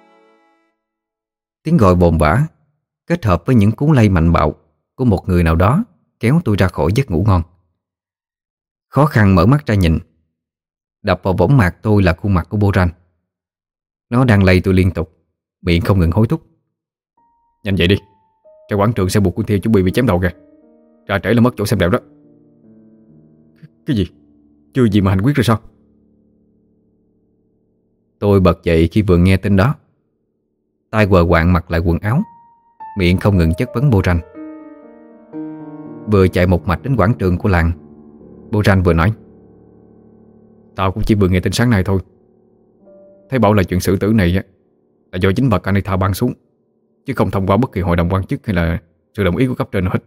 Tiếng gọi bồn bã kết hợp với những cú lay mạnh bạo của một người nào đó kéo tôi ra khỏi giấc ngủ ngon. Khó khăn mở mắt ra nhìn. Đập vào võng mạc tôi là khuôn mặt của Boran. Nó đang lay tôi liên tục, miệng không ngừng hối thúc: Nhanh dậy đi, ra quảng trường xe buộc Kunthia chuẩn bị bị chém đầu kìa. Ra trễ là mất chỗ xem đẹp đó. Cái gì? Chưa gì mà hành quyết rồi sao? Tôi bật dậy khi vừa nghe tin đó. Tay quờ quạng mặc lại quần áo, miệng không ngừng chất vấn Boran. Vừa chạy một mạch đến quảng trường của làng, Boran vừa nói: Tao cũng chỉ vừa nghe tin sáng nay thôi. Thấy bảo là chuyện xử tử này là do chính bà Kanita ban xuống, chứ không thông qua bất kỳ hội đồng quan chức hay là sự đồng ý của cấp trên nào hết.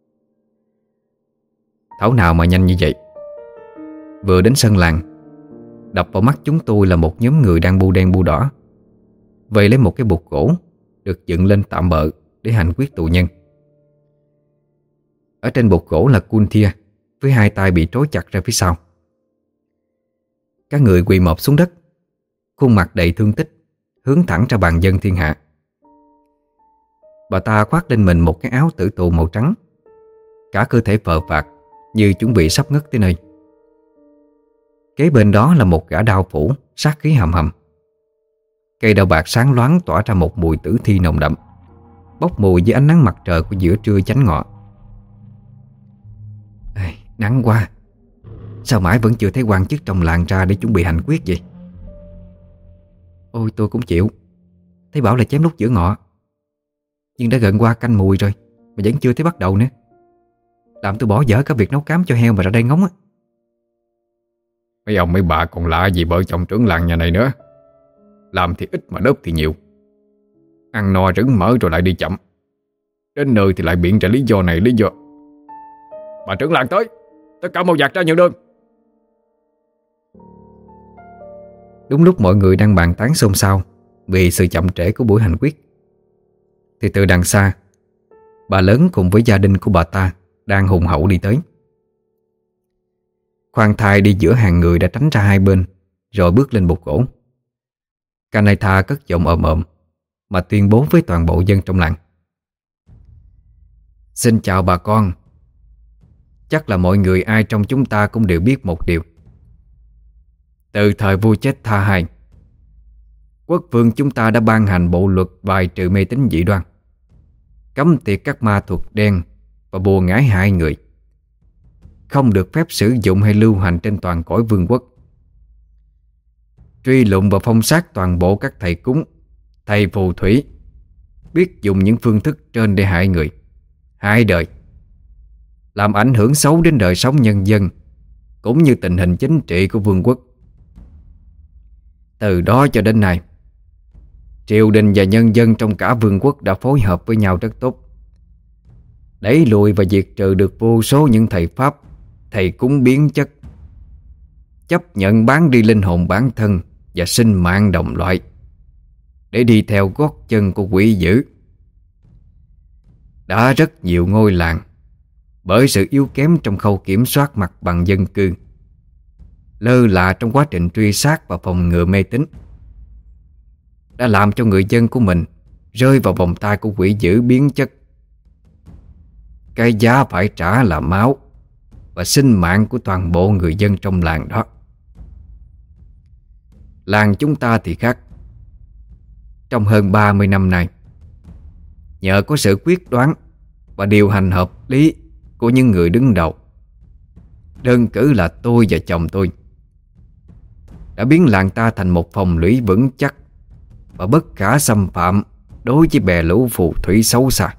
Thảo nào mà nhanh như vậy. Vừa đến sân làng, đập vào mắt chúng tôi là một nhóm người đang bu đen bu đỏ vây lấy một cái bục gỗ được dựng lên tạm bợ để hành quyết tù nhân. Ở trên bục gỗ là Kunthia với hai tay bị trói chặt ra phía sau. Các người quỳ mọp xuống đất, khuôn mặt đầy thương tích, hướng thẳng ra bàn dân thiên hạ. Bà ta khoác lên mình một cái áo tử tù màu trắng, cả cơ thể phờ phạc như chuẩn bị sắp ngất tới nơi. Kế bên đó là một gã đao phủ sát khí hầm hầm. Cây đao bạc sáng loáng tỏa ra một mùi tử thi nồng đậm, bốc mùi với ánh nắng mặt trời của giữa trưa chánh ngọ. Ê, nắng quá. Sao mãi vẫn chưa thấy quan chức trong làng ra để chuẩn bị hành quyết vậy? Ôi tôi cũng chịu. Thấy bảo là chém lúc giữa ngọ, nhưng đã gần qua canh mùi rồi mà vẫn chưa thấy bắt đầu nữa. Làm tôi bỏ dở cả việc nấu cám cho heo mà ra đây ngóng á. Mấy ông mấy bà còn lạ gì vợ chồng trưởng làng nhà này nữa. Làm thì ít mà đớp thì nhiều. Ăn no rứng mỡ rồi lại đi chậm. Đến nơi thì lại biện ra lý do này lý do. Bà trưởng làng tới, tất cả mau dạt ra nhận đơn. Đúng lúc mọi người đang bàn tán xôn xao vì sự chậm trễ của buổi hành quyết, thì từ đằng xa, bà lớn cùng với gia đình của bà ta đang hùng hậu đi tới. Khoan thai đi giữa hàng người đã tránh ra hai bên, rồi bước lên bục gỗ. Kanita cất giọng ồm ồm mà tuyên bố với toàn bộ dân trong làng: Xin chào bà con. Chắc là mọi người ai trong chúng ta cũng đều biết một điều. Từ thời vua chết tha hai, quốc vương chúng ta đã ban hành bộ luật bài trừ mê tín dị đoan, cấm tiệt các ma thuật đen và bùa ngải hại người, không được phép sử dụng hay lưu hành trên toàn cõi vương quốc, truy lùng và phong sát toàn bộ các thầy cúng, thầy phù thủy biết dùng những phương thức trên để hại người, hại đời, làm ảnh hưởng xấu đến đời sống nhân dân cũng như tình hình chính trị của vương quốc. Từ đó cho đến nay, triều đình và nhân dân trong cả vương quốc đã phối hợp với nhau rất tốt, đẩy lùi và diệt trừ được vô số những thầy pháp, thầy cúng biến chất, chấp nhận bán đi linh hồn bản thân và sinh mạng đồng loại để đi theo gót chân của quỷ dữ. Đã rất nhiều ngôi làng bởi sự yếu kém trong khâu kiểm soát mặt bằng dân cư, lơ là trong quá trình truy sát và phòng ngừa mê tín, đã làm cho người dân của mình rơi vào vòng tay của quỷ dữ biến chất, cái giá phải trả là máu và sinh mạng của toàn bộ người dân trong làng đó. Làng chúng ta thì khác. Trong hơn ba mươi năm nay, nhờ có sự quyết đoán và điều hành hợp lý của những người đứng đầu, đơn cử là tôi và chồng tôi, đã biến làng ta thành một phòng lũy vững chắc và bất khả xâm phạm đối với bè lũ phù thủy xấu xa.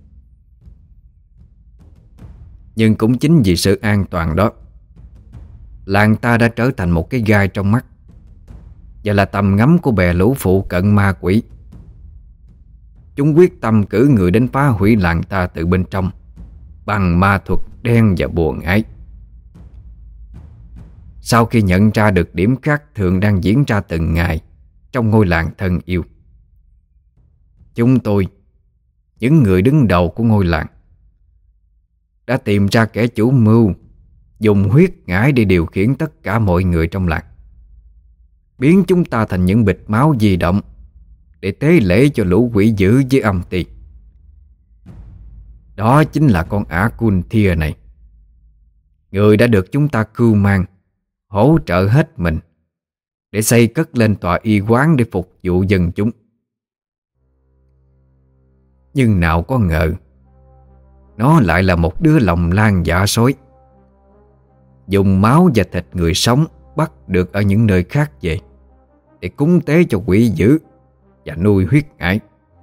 Nhưng cũng chính vì sự an toàn đó, làng ta đã trở thành một cái gai trong mắt và là tầm ngắm của bè lũ phụ cận ma quỷ. Chúng quyết tâm cử người đến phá hủy làng ta từ bên trong bằng ma thuật đen và bùa ngải. Sau khi nhận ra được điểm khác thường đang diễn ra từng ngày trong ngôi làng thân yêu, chúng tôi, những người đứng đầu của ngôi làng, đã tìm ra kẻ chủ mưu dùng huyết ngải để điều khiển tất cả mọi người trong làng, biến chúng ta thành những bịch máu di động để tế lễ cho lũ quỷ dữ với âm ti. Đó chính là con ả Cun Thia này, người đã được chúng ta cưu mang, hỗ trợ hết mình để xây cất lên tòa y quán để phục vụ dân chúng. Nhưng nào có ngờ, nó lại là một đứa lòng lan dạ sói, dùng máu và thịt người sống bắt được ở những nơi khác về để cúng tế cho quỷ dữ và nuôi huyết ngải.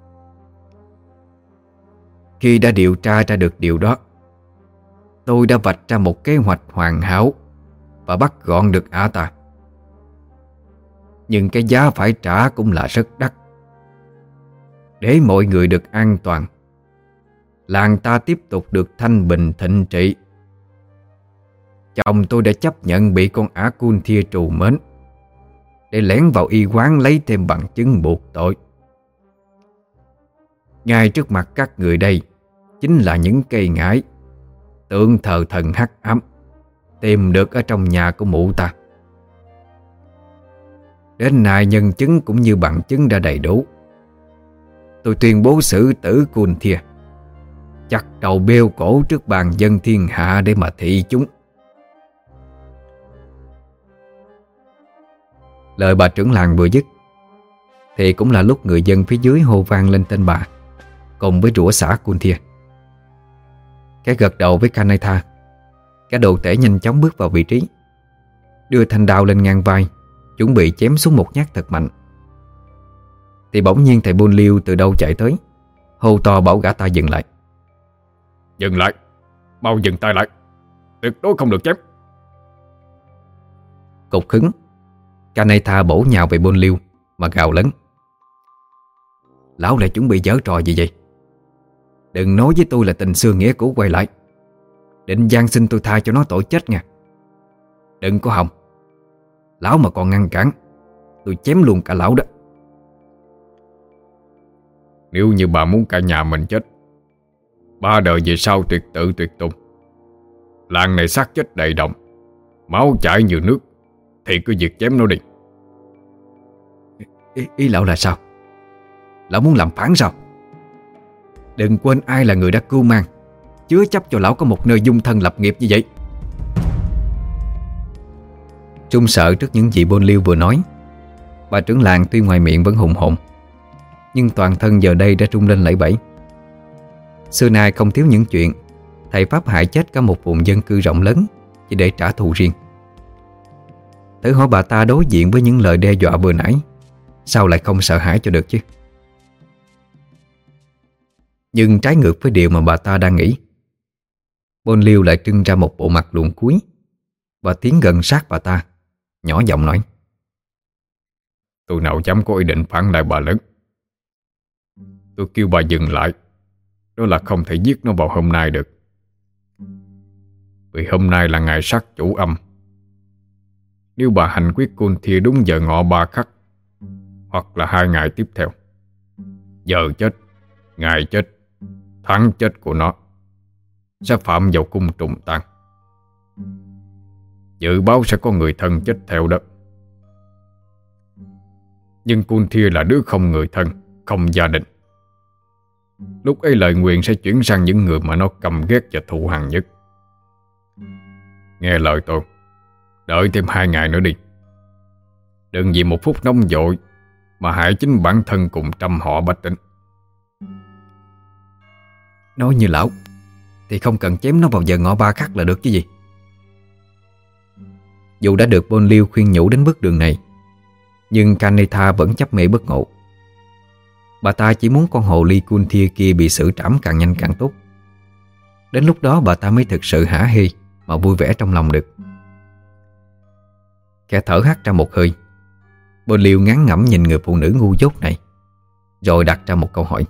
Khi đã điều tra ra được điều đó, tôi đã vạch ra một kế hoạch hoàn hảo và bắt gọn được ả ta. Nhưng cái giá phải trả cũng là rất đắt. Để mọi người được an toàn, làng ta tiếp tục được thanh bình thịnh trị, chồng tôi đã chấp nhận bị con ả Cun Thia trù mến để lén vào y quán lấy thêm bằng chứng buộc tội. Ngay trước mặt các người đây chính là những cây ngải, tượng thờ thần hắc ám tìm được ở trong nhà của mụ ta. Đến nay nhân chứng cũng như bằng chứng đã đầy đủ. Tôi tuyên bố xử tử Cun Thia, chặt đầu bêu cổ trước bàn dân thiên hạ để mà thị chúng. Lời bà trưởng làng vừa dứt thì cũng là lúc người dân phía dưới hô vang lên tên bà cùng với rủa xả Cun Thia. Cái gật đầu với Kanatha, cái đồ tể nhanh chóng bước vào vị trí, đưa thanh đao lên ngang vai, chuẩn bị chém xuống một nhát thật mạnh. Thì bỗng nhiên thầy Buôn Liêu từ đâu chạy tới, hô to bảo gã ta dừng lại. Dừng lại, mau dừng tay lại, tuyệt đối không được chém. Cục hứng, Kanatha bổ nhào về Buôn Liêu mà gào lớn. Lão lại chuẩn bị giở trò gì vậy? Đừng nói với tôi là tình xưa nghĩa cũ quay lại, định van xin tôi tha cho nó tội chết nha. Đừng có hòng. Lão mà còn ngăn cản, tôi chém luôn cả lão đó. Nếu như bà muốn cả nhà mình chết, ba đời về sau tuyệt tự tuyệt tùng, làng này xác chết đầy đồng, máu chảy như nước, thì cứ việc chém nó đi. Ý, ý lão là sao? Lão muốn làm phản sao? Đừng quên ai là người đã cưu mang, chứa chấp cho lão có một nơi dung thân lập nghiệp như vậy. Trung sợ trước những gì Buôn Liêu vừa nói, bà trưởng làng tuy ngoài miệng vẫn hùng hồn, nhưng toàn thân giờ đây đã rung lên lẩy bẩy. Xưa nay không thiếu những chuyện thầy pháp hại chết cả một vùng dân cư rộng lớn chỉ để trả thù riêng. Thử hỏi bà ta đối diện với những lời đe dọa vừa nãy, sao lại không sợ hãi cho được chứ? Nhưng trái ngược với điều mà bà ta đang nghĩ, Buôn Liêu lại trưng ra một bộ mặt luồn cúi và tiến gần sát bà ta, nhỏ giọng nói. Tôi nào dám có ý định phản lại bà lớn. Tôi kêu bà dừng lại, đó là không thể giết nó vào hôm nay được. Vì hôm nay là ngày sát chủ âm. Nếu bà hành quyết Cun Thia đúng giờ ngọ ba khắc, hoặc là hai ngày tiếp theo, giờ chết, ngày chết, tháng chết của nó sẽ phạm vào cung trùng tàn. Dự báo sẽ có người thân chết theo đó. Nhưng Cun Thia là đứa không người thân, không gia đình. lúc ấy lời nguyền sẽ chuyển sang những người mà nó căm ghét và thù hằn nhất. Nghe lời tôi, đợi thêm hai ngày nữa đi. Đừng vì một phút nóng vội mà hại chính bản thân cùng trăm họ bách tính. Nói như lão thì không cần chém nó vào giờ ngọ ba khắc là được chứ gì. Dù đã được Bôn Liêu khuyên nhủ đến bước đường này, nhưng Kanetha vẫn chấp mê bất ngộ. Bà ta chỉ muốn con hồ ly Kunthia kia bị xử trảm càng nhanh càng tốt. Đến lúc đó bà ta mới thực sự hả hê mà vui vẻ trong lòng được. Khẽ thở hắt ra một hơi, Bôn Liêu ngán ngẩm nhìn người phụ nữ ngu dốt này, rồi đặt ra một câu hỏi.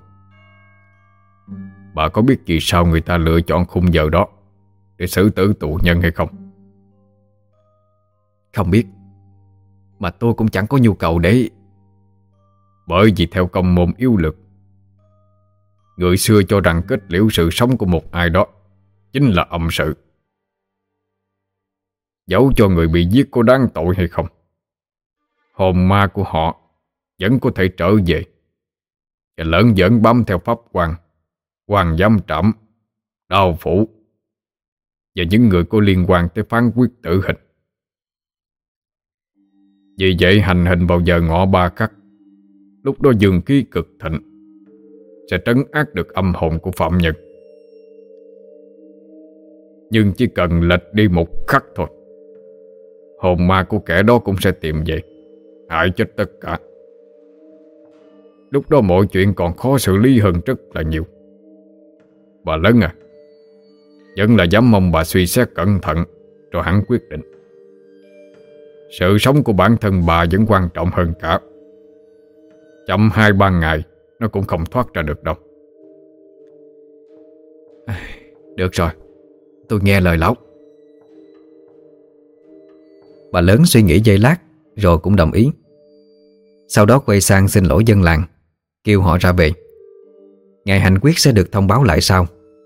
Bà có biết vì sao người ta lựa chọn khung giờ đó để xử tử tù nhân hay không? Không biết. Mà tôi cũng chẳng có nhu cầu để... Bởi vì theo công môn yếu lực, người xưa cho rằng kết liễu sự sống của một ai đó chính là âm sự. Dẫu cho người bị giết có đáng tội hay không, hồn ma của họ vẫn có thể trở về và lởn giỡn bám theo pháp quan, quan giám trảm, đao phủ và những người có liên quan tới phán quyết tử hình. Vì vậy hành hình vào giờ ngọ ba khắc, lúc đó dương khí cực thịnh, sẽ trấn áp được âm hồn của phạm nhân. Nhưng chỉ cần lệch đi một khắc thôi, hồn ma của kẻ đó cũng sẽ tìm về, hại chết tất cả. Lúc đó mọi chuyện còn khó xử lý hơn rất là nhiều. Bà Lớn à, vẫn là dám mong bà suy xét cẩn thận rồi hẳn quyết định. Sự sống của bản thân bà vẫn quan trọng hơn cả. Chậm hai ba ngày nó cũng không thoát ra được đâu. Được rồi, tôi nghe lời lão. Bà Lớn suy nghĩ giây lát rồi cũng đồng ý. Sau đó quay sang xin lỗi dân làng, kêu họ ra về. Ngày hành quyết sẽ được thông báo lại sau.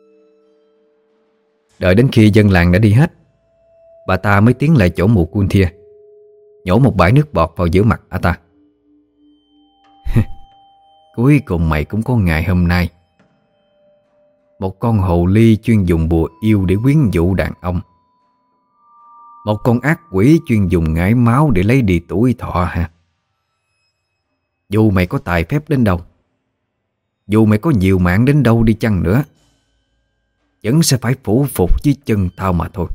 Đợi đến khi dân làng đã đi hết, bà ta mới tiến lại chỗ mụ Kunthia, nhổ một bãi nước bọt vào giữa mặt ả ta. Cuối cùng mày cũng có ngày hôm nay. Một con hồ ly chuyên dùng bùa yêu để quyến rũ đàn ông, một con ác quỷ chuyên dùng ngải máu để lấy đi tuổi thọ hả? Dù mày có tài phép đến đâu, dù mày có nhiều mạng đến đâu đi chăng nữa, vẫn sẽ phải phủ phục dưới chân tao mà thôi.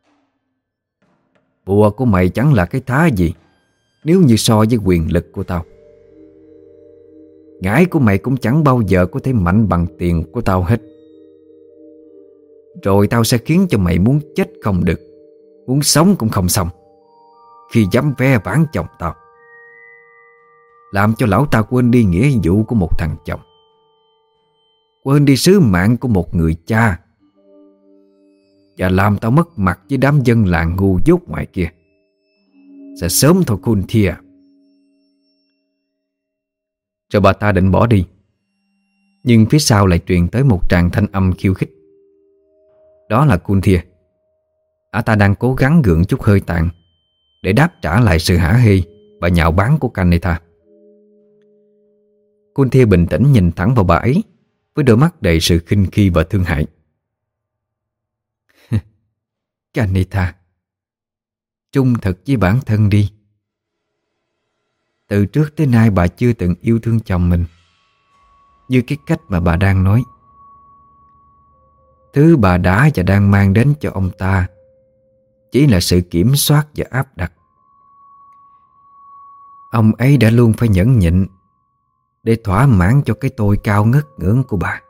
Bùa của mày chẳng là cái thá gì nếu như so với quyền lực của tao. Ngải của mày cũng chẳng bao giờ có thể mạnh bằng tiền của tao hết. Rồi tao sẽ khiến cho mày muốn chết không được, muốn sống cũng không xong khi dám ve vãn chồng tao, làm cho lão ta quên đi nghĩa vụ của một thằng chồng, quên đi sứ mạng của một người cha, và làm tao mất mặt với đám dân làng ngu dốt ngoài kia. Sẽ sớm thôi Kunthia. Rồi bà ta định bỏ đi, nhưng phía sau lại truyền tới một tràng thanh âm khiêu khích. Đó là Kunthia. Ả ta đang cố gắng gượng chút hơi tàn để đáp trả lại sự hả hê và nhạo báng của Kanetha. Kunthia bình tĩnh nhìn thẳng vào bà ấy với đôi mắt đầy sự khinh khi và thương hại. Kanetha, trung thực với bản thân đi. Từ trước tới nay bà chưa từng yêu thương chồng mình như cái cách mà bà đang nói. Thứ bà đã và đang mang đến cho ông ta chỉ là sự kiểm soát và áp đặt. Ông ấy đã luôn phải nhẫn nhịn để thỏa mãn cho cái tôi cao ngất ngưỡng của bà.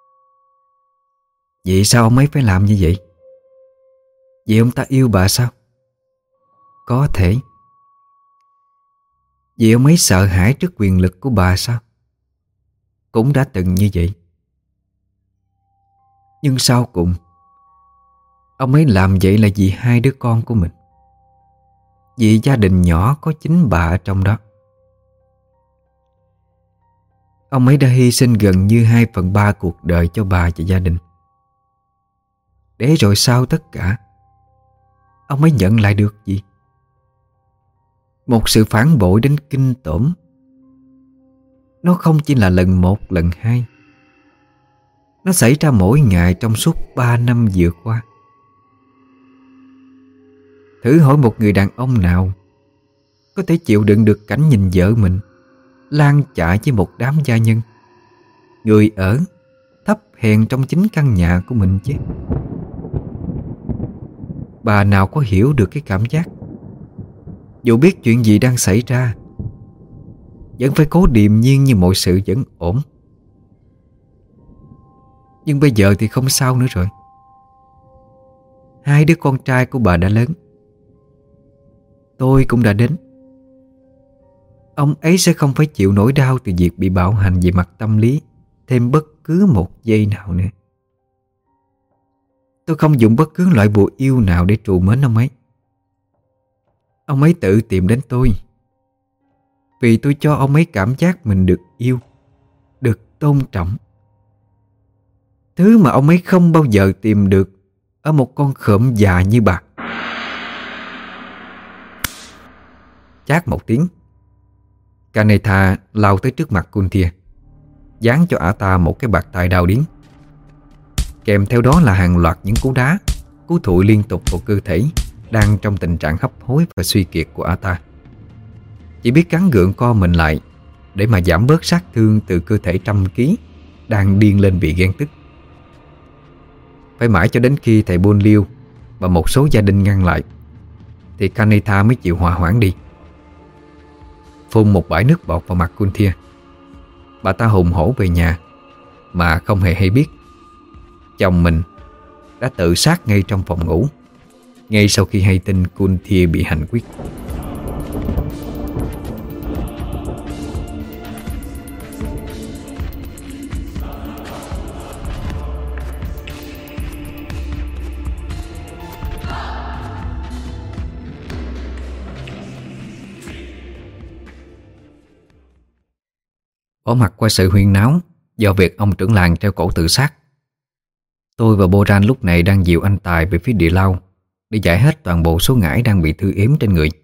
Vậy sao ông ấy phải làm như vậy? Vì ông ta yêu bà sao? Có thể. Vì ông ấy sợ hãi trước quyền lực của bà sao? Cũng đã từng như vậy. Nhưng sau cùng, ông ấy làm vậy là vì hai đứa con của mình, vì gia đình nhỏ có chính bà ở trong đó. Ông ấy đã hy sinh gần như hai phần ba cuộc đời cho bà và gia đình. Để rồi sau tất cả, ông ấy nhận lại được gì? Một sự phản bội đến kinh tởm. Nó không chỉ là lần một, lần hai, nó xảy ra mỗi ngày trong suốt ba năm vừa qua. Thử hỏi một người đàn ông nào có thể chịu đựng được cảnh nhìn vợ mình lang chạ với một đám gia nhân, người ở thấp hèn trong chính căn nhà của mình chứ. Bà nào có hiểu được cái cảm giác dù biết chuyện gì đang xảy ra vẫn phải cố điềm nhiên như mọi sự vẫn ổn. Nhưng bây giờ thì không sao nữa rồi. Hai đứa con trai của bà đã lớn, tôi cũng đã đến. Ông ấy sẽ không phải chịu nỗi đau từ việc bị bạo hành về mặt tâm lý thêm bất cứ một giây nào nữa. Tôi không dùng bất cứ loại bùa yêu nào để trù mến ông ấy. Ông ấy tự tìm đến tôi vì tôi cho ông ấy cảm giác mình được yêu, được tôn trọng. Thứ mà ông ấy không bao giờ tìm được ở một con khởm già như bà. Chát một tiếng, Kanetha lao tới trước mặt Kunthia, giáng cho ả ta một cái bạt tai đau điếng. Kèm theo đó là hàng loạt những cú đá, cú thụi liên tục vào cơ thể đang trong tình trạng hấp hối và suy kiệt của ả ta. Chỉ biết cắn gượng co mình lại để mà giảm bớt sát thương từ cơ thể trăm ký đang điên lên vì ghen tức. Phải mãi cho đến khi thầy Bôn Liêu và một số gia đình ngăn lại thì Kanetha mới chịu hòa hoãn đi. Phun một bãi nước bọt vào mặt Kunthia, bà ta hùng hổ về nhà mà không hề hay biết chồng mình đã tự sát ngay trong phòng ngủ, ngay sau khi hay tin Kunthia bị hành quyết. Bỏ mặt qua sự huyên náo do việc ông trưởng làng treo cổ tự sát, tôi và Boran lúc này đang dìu anh Tài về phía địa lao để giải hết toàn bộ số ngải đang bị thư yếm trên người.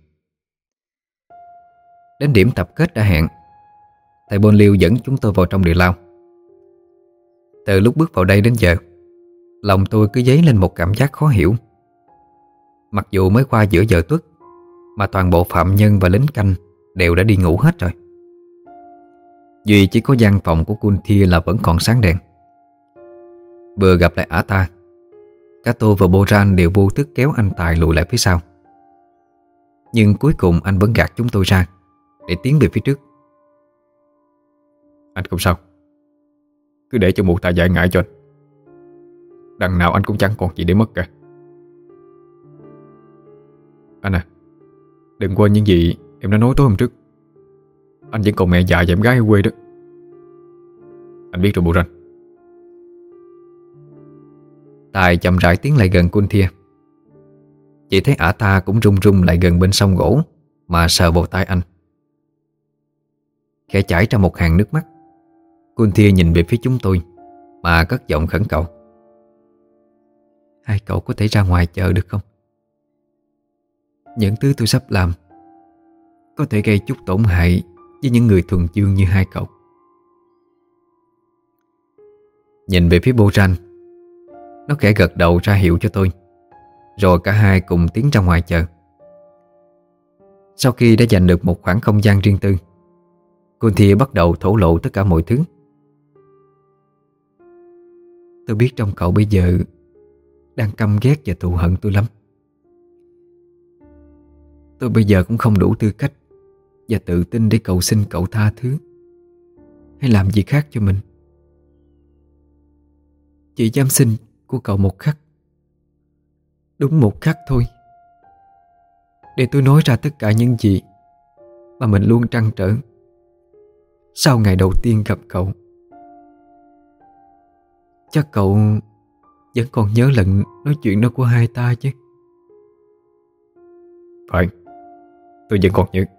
Đến điểm tập kết đã hẹn, thầy Bôn Liêu dẫn chúng tôi vào trong địa lao. Từ lúc bước vào đây đến giờ, lòng tôi cứ dấy lên một cảm giác khó hiểu. Mặc dù mới qua giữa giờ tuất mà toàn bộ phạm nhân và lính canh đều đã đi ngủ hết rồi. Duy chỉ có gian phòng của Kunthia là vẫn còn sáng đèn. Vừa gặp lại ả ta, cả tôi và Boran đều vô thức kéo anh Tài lùi lại phía sau. Nhưng cuối cùng anh vẫn gạt chúng tôi ra để tiến về phía trước. Anh không sao, cứ để cho mụ ta giải ngại cho anh. Đằng nào anh cũng chẳng còn gì để mất cả. Anh à, đừng quên những gì em đã nói tối hôm trước. Anh vẫn còn mẹ già và em gái ở quê đó. Anh biết rồi Boran. Tài chậm rãi tiến lại gần Kunthia. Chỉ thấy ả ta cũng run run lại gần bên sông gỗ mà sờ vào tay anh. Khẽ chảy ra một hàng nước mắt, Kunthia nhìn về phía chúng tôi mà cất giọng khẩn cầu: "Hai cậu có thể ra ngoài chờ được không? Những thứ tôi sắp làm có thể gây chút tổn hại với những người thuần dương như hai cậu." Nhìn về phía Boran, nó khẽ gật đầu ra hiệu cho tôi, rồi cả hai cùng tiến ra ngoài chờ. Sau khi đã giành được một khoảng không gian riêng tư, Kunthia bắt đầu thổ lộ tất cả mọi thứ. "Tôi biết trong cậu bây giờ đang căm ghét và thù hận tôi lắm. Tôi bây giờ cũng không đủ tư cách và tự tin để cầu xin cậu tha thứ hay làm gì khác cho mình. Chỉ dám xin của cậu một khắc, đúng một khắc thôi, để tôi nói ra tất cả những gì mà mình luôn trăn trở sau ngày đầu tiên gặp cậu. Chắc cậu vẫn còn nhớ lần nói chuyện đó của hai ta chứ?" "Phải, tôi vẫn còn nhớ."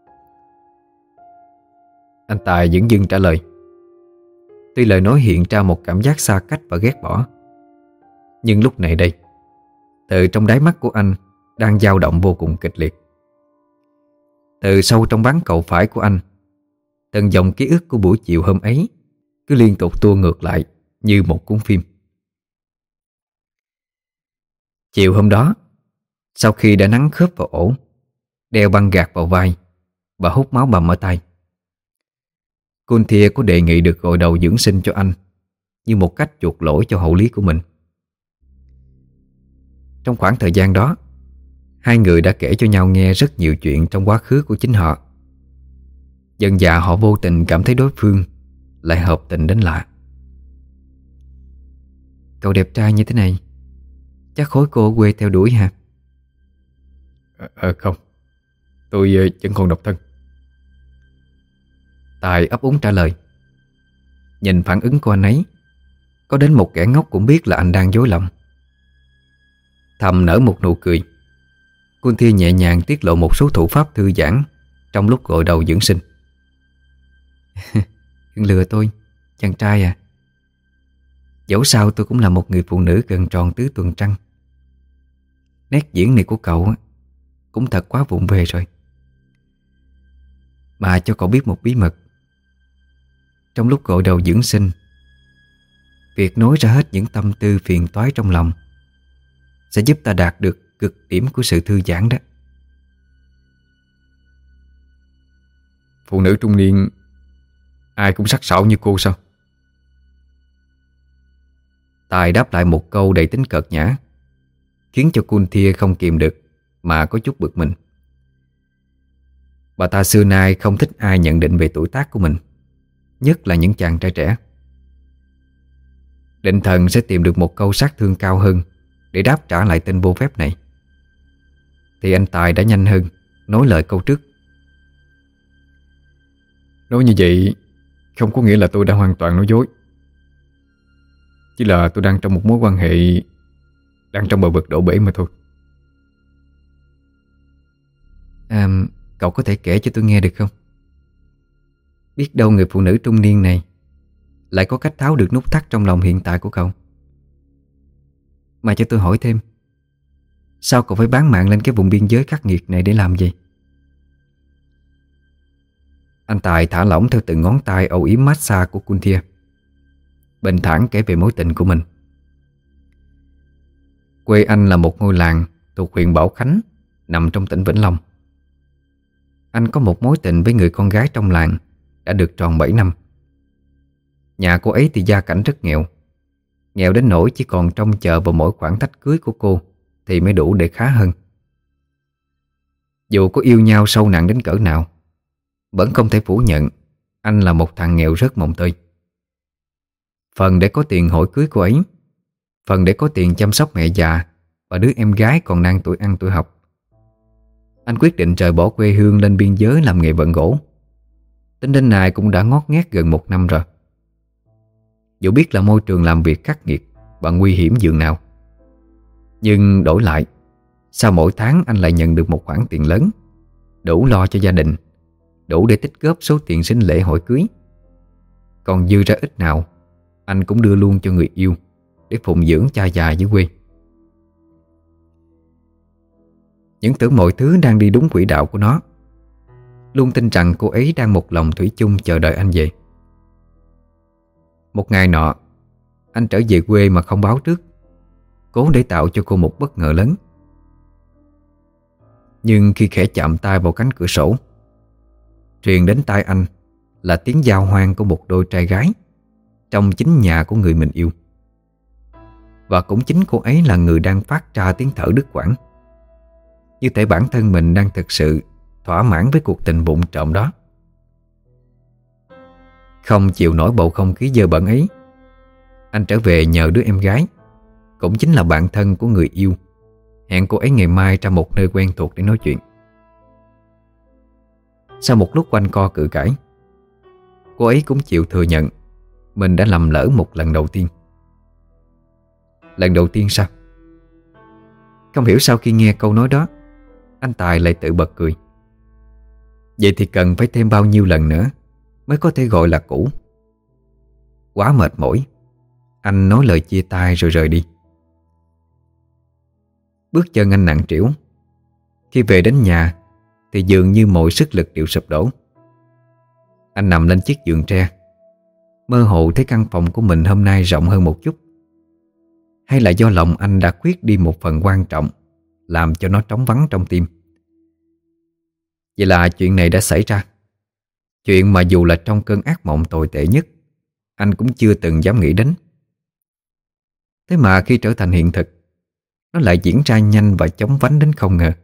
Anh Tài dửng dưng trả lời. Tuy lời nói hiện ra một cảm giác xa cách và ghét bỏ, nhưng lúc này đây, từ trong đáy mắt của anh đang dao động vô cùng kịch liệt. Từ sâu trong bán cầu phải của anh, từng dòng ký ức của buổi chiều hôm ấy cứ liên tục tua ngược lại như một cuốn phim. Chiều hôm đó, sau khi đã nắn khớp vào ổ, đeo băng gạc vào vai và hút máu bầm ở tay, Kunthia có đề nghị được gội đầu dưỡng sinh cho anh như một cách chuộc lỗi cho hậu lý của mình. Trong khoảng thời gian đó, hai người đã kể cho nhau nghe rất nhiều chuyện trong quá khứ của chính họ. Dần dà họ vô tình cảm thấy đối phương lại hợp tình đến lạ. Cậu đẹp trai như thế này, chắc khối cô ở quê theo đuổi hả? À, à, không, tôi uh, vẫn còn độc thân. Tài ấp úng trả lời. Nhìn phản ứng của anh ấy, có đến một kẻ ngốc cũng biết là anh đang dối lòng. Thầm nở một nụ cười, Kunthia nhẹ nhàng tiết lộ một số thủ pháp thư giãn trong lúc gội đầu dưỡng sinh. Đừng lừa tôi, chàng trai à. Dẫu sao tôi cũng là một người phụ nữ gần tròn tứ tuần trăng. Nét diễn này của cậu cũng thật quá vụng về rồi. Mà cho cậu biết một bí mật. Trong lúc gội đầu dưỡng sinh, việc nói ra hết những tâm tư phiền toái trong lòng sẽ giúp ta đạt được cực điểm của sự thư giãn đó. Phụ nữ trung niên ai cũng sắc sảo như cô sao? Tài đáp lại một câu đầy tính cợt nhã, khiến cho Kunthia không kìm được mà có chút bực mình. Bà ta xưa nay không thích ai nhận định về tuổi tác của mình, nhất là những chàng trai trẻ. Định thần sẽ tìm được một câu sát thương cao hơn để đáp trả lại tên vô phép này, thì anh Tài đã nhanh hơn nói lời câu trước. Nói như vậy không có nghĩa là tôi đã hoàn toàn nói dối. Chỉ là tôi đang trong một mối quan hệ, đang trong bờ vực đổ bể mà thôi. À, cậu có thể kể cho tôi nghe được không? Biết đâu người phụ nữ trung niên này lại có cách tháo được nút thắt trong lòng hiện tại của cậu. Mà cho tôi hỏi thêm, sao cậu phải bán mạng lên cái vùng biên giới khắc nghiệt này để làm gì? Anh Tài thả lỏng theo từng ngón tay âu yếm massage của Kunthia, bình thản kể về mối tình của mình. Quê anh là một ngôi làng thuộc huyện Bảo Khánh, nằm trong tỉnh Vĩnh Long. Anh có một mối tình với người con gái trong làng đã được tròn bảy năm. Nhà cô ấy thì gia cảnh rất nghèo, nghèo đến nỗi chỉ còn trông chờ vào mỗi khoản thách cưới của cô thì mới đủ để khá hơn. Dù có yêu nhau sâu nặng đến cỡ nào, vẫn không thể phủ nhận anh là một thằng nghèo rất mồng tơi. Phần để có tiền hỏi cưới cô ấy, phần để có tiền chăm sóc mẹ già và đứa em gái còn đang tuổi ăn tuổi học, anh quyết định rời bỏ quê hương lên biên giới làm nghề vận gỗ. Tính đến nay cũng đã ngót nghét gần một năm rồi. Dù biết là môi trường làm việc khắc nghiệt và nguy hiểm dường nào, nhưng đổi lại, sau mỗi tháng anh lại nhận được một khoản tiền lớn, đủ lo cho gia đình, đủ để tích góp số tiền sinh lễ hỏi cưới. Còn dư ra ít nào, anh cũng đưa luôn cho người yêu để phụng dưỡng cha già dưới quê. Những tưởng mọi thứ đang đi đúng quỹ đạo của nó, luôn tin rằng cô ấy đang một lòng thủy chung chờ đợi anh về. Một ngày nọ, anh trở về quê mà không báo trước, cố để tạo cho cô một bất ngờ lớn. Nhưng khi khẽ chạm tay vào cánh cửa sổ, truyền đến tai anh là tiếng giao hoan của một đôi trai gái trong chính nhà của người mình yêu. Và cũng chính cô ấy là người đang phát ra tiếng thở đứt quãng, như thể bản thân mình đang thực sự thỏa mãn với cuộc tình vụng trộm đó. Không chịu nổi bầu không khí dơ bẩn ấy, anh trở về nhờ đứa em gái, cũng chính là bạn thân của người yêu, hẹn cô ấy ngày mai ra một nơi quen thuộc để nói chuyện. Sau một lúc quanh co cự cãi, cô ấy cũng chịu thừa nhận mình đã lầm lỡ một lần đầu tiên. Lần đầu tiên sao? Không hiểu sao khi nghe câu nói đó, anh Tài lại tự bật cười. Vậy thì cần phải thêm bao nhiêu lần nữa mới có thể gọi là cũ? Quá mệt mỏi, anh nói lời chia tay rồi rời đi. Bước chân anh nặng trĩu. Khi về đến nhà thì dường như mọi sức lực đều sụp đổ. Anh nằm lên chiếc giường tre, mơ hồ thấy căn phòng của mình hôm nay rộng hơn một chút. Hay là do lòng anh đã khuyết đi một phần quan trọng, làm cho nó trống vắng trong tim. Vậy là chuyện này đã xảy ra. Chuyện mà dù là trong cơn ác mộng tồi tệ nhất, anh cũng chưa từng dám nghĩ đến. Thế mà khi trở thành hiện thực, nó lại diễn ra nhanh và chóng vánh đến không ngờ.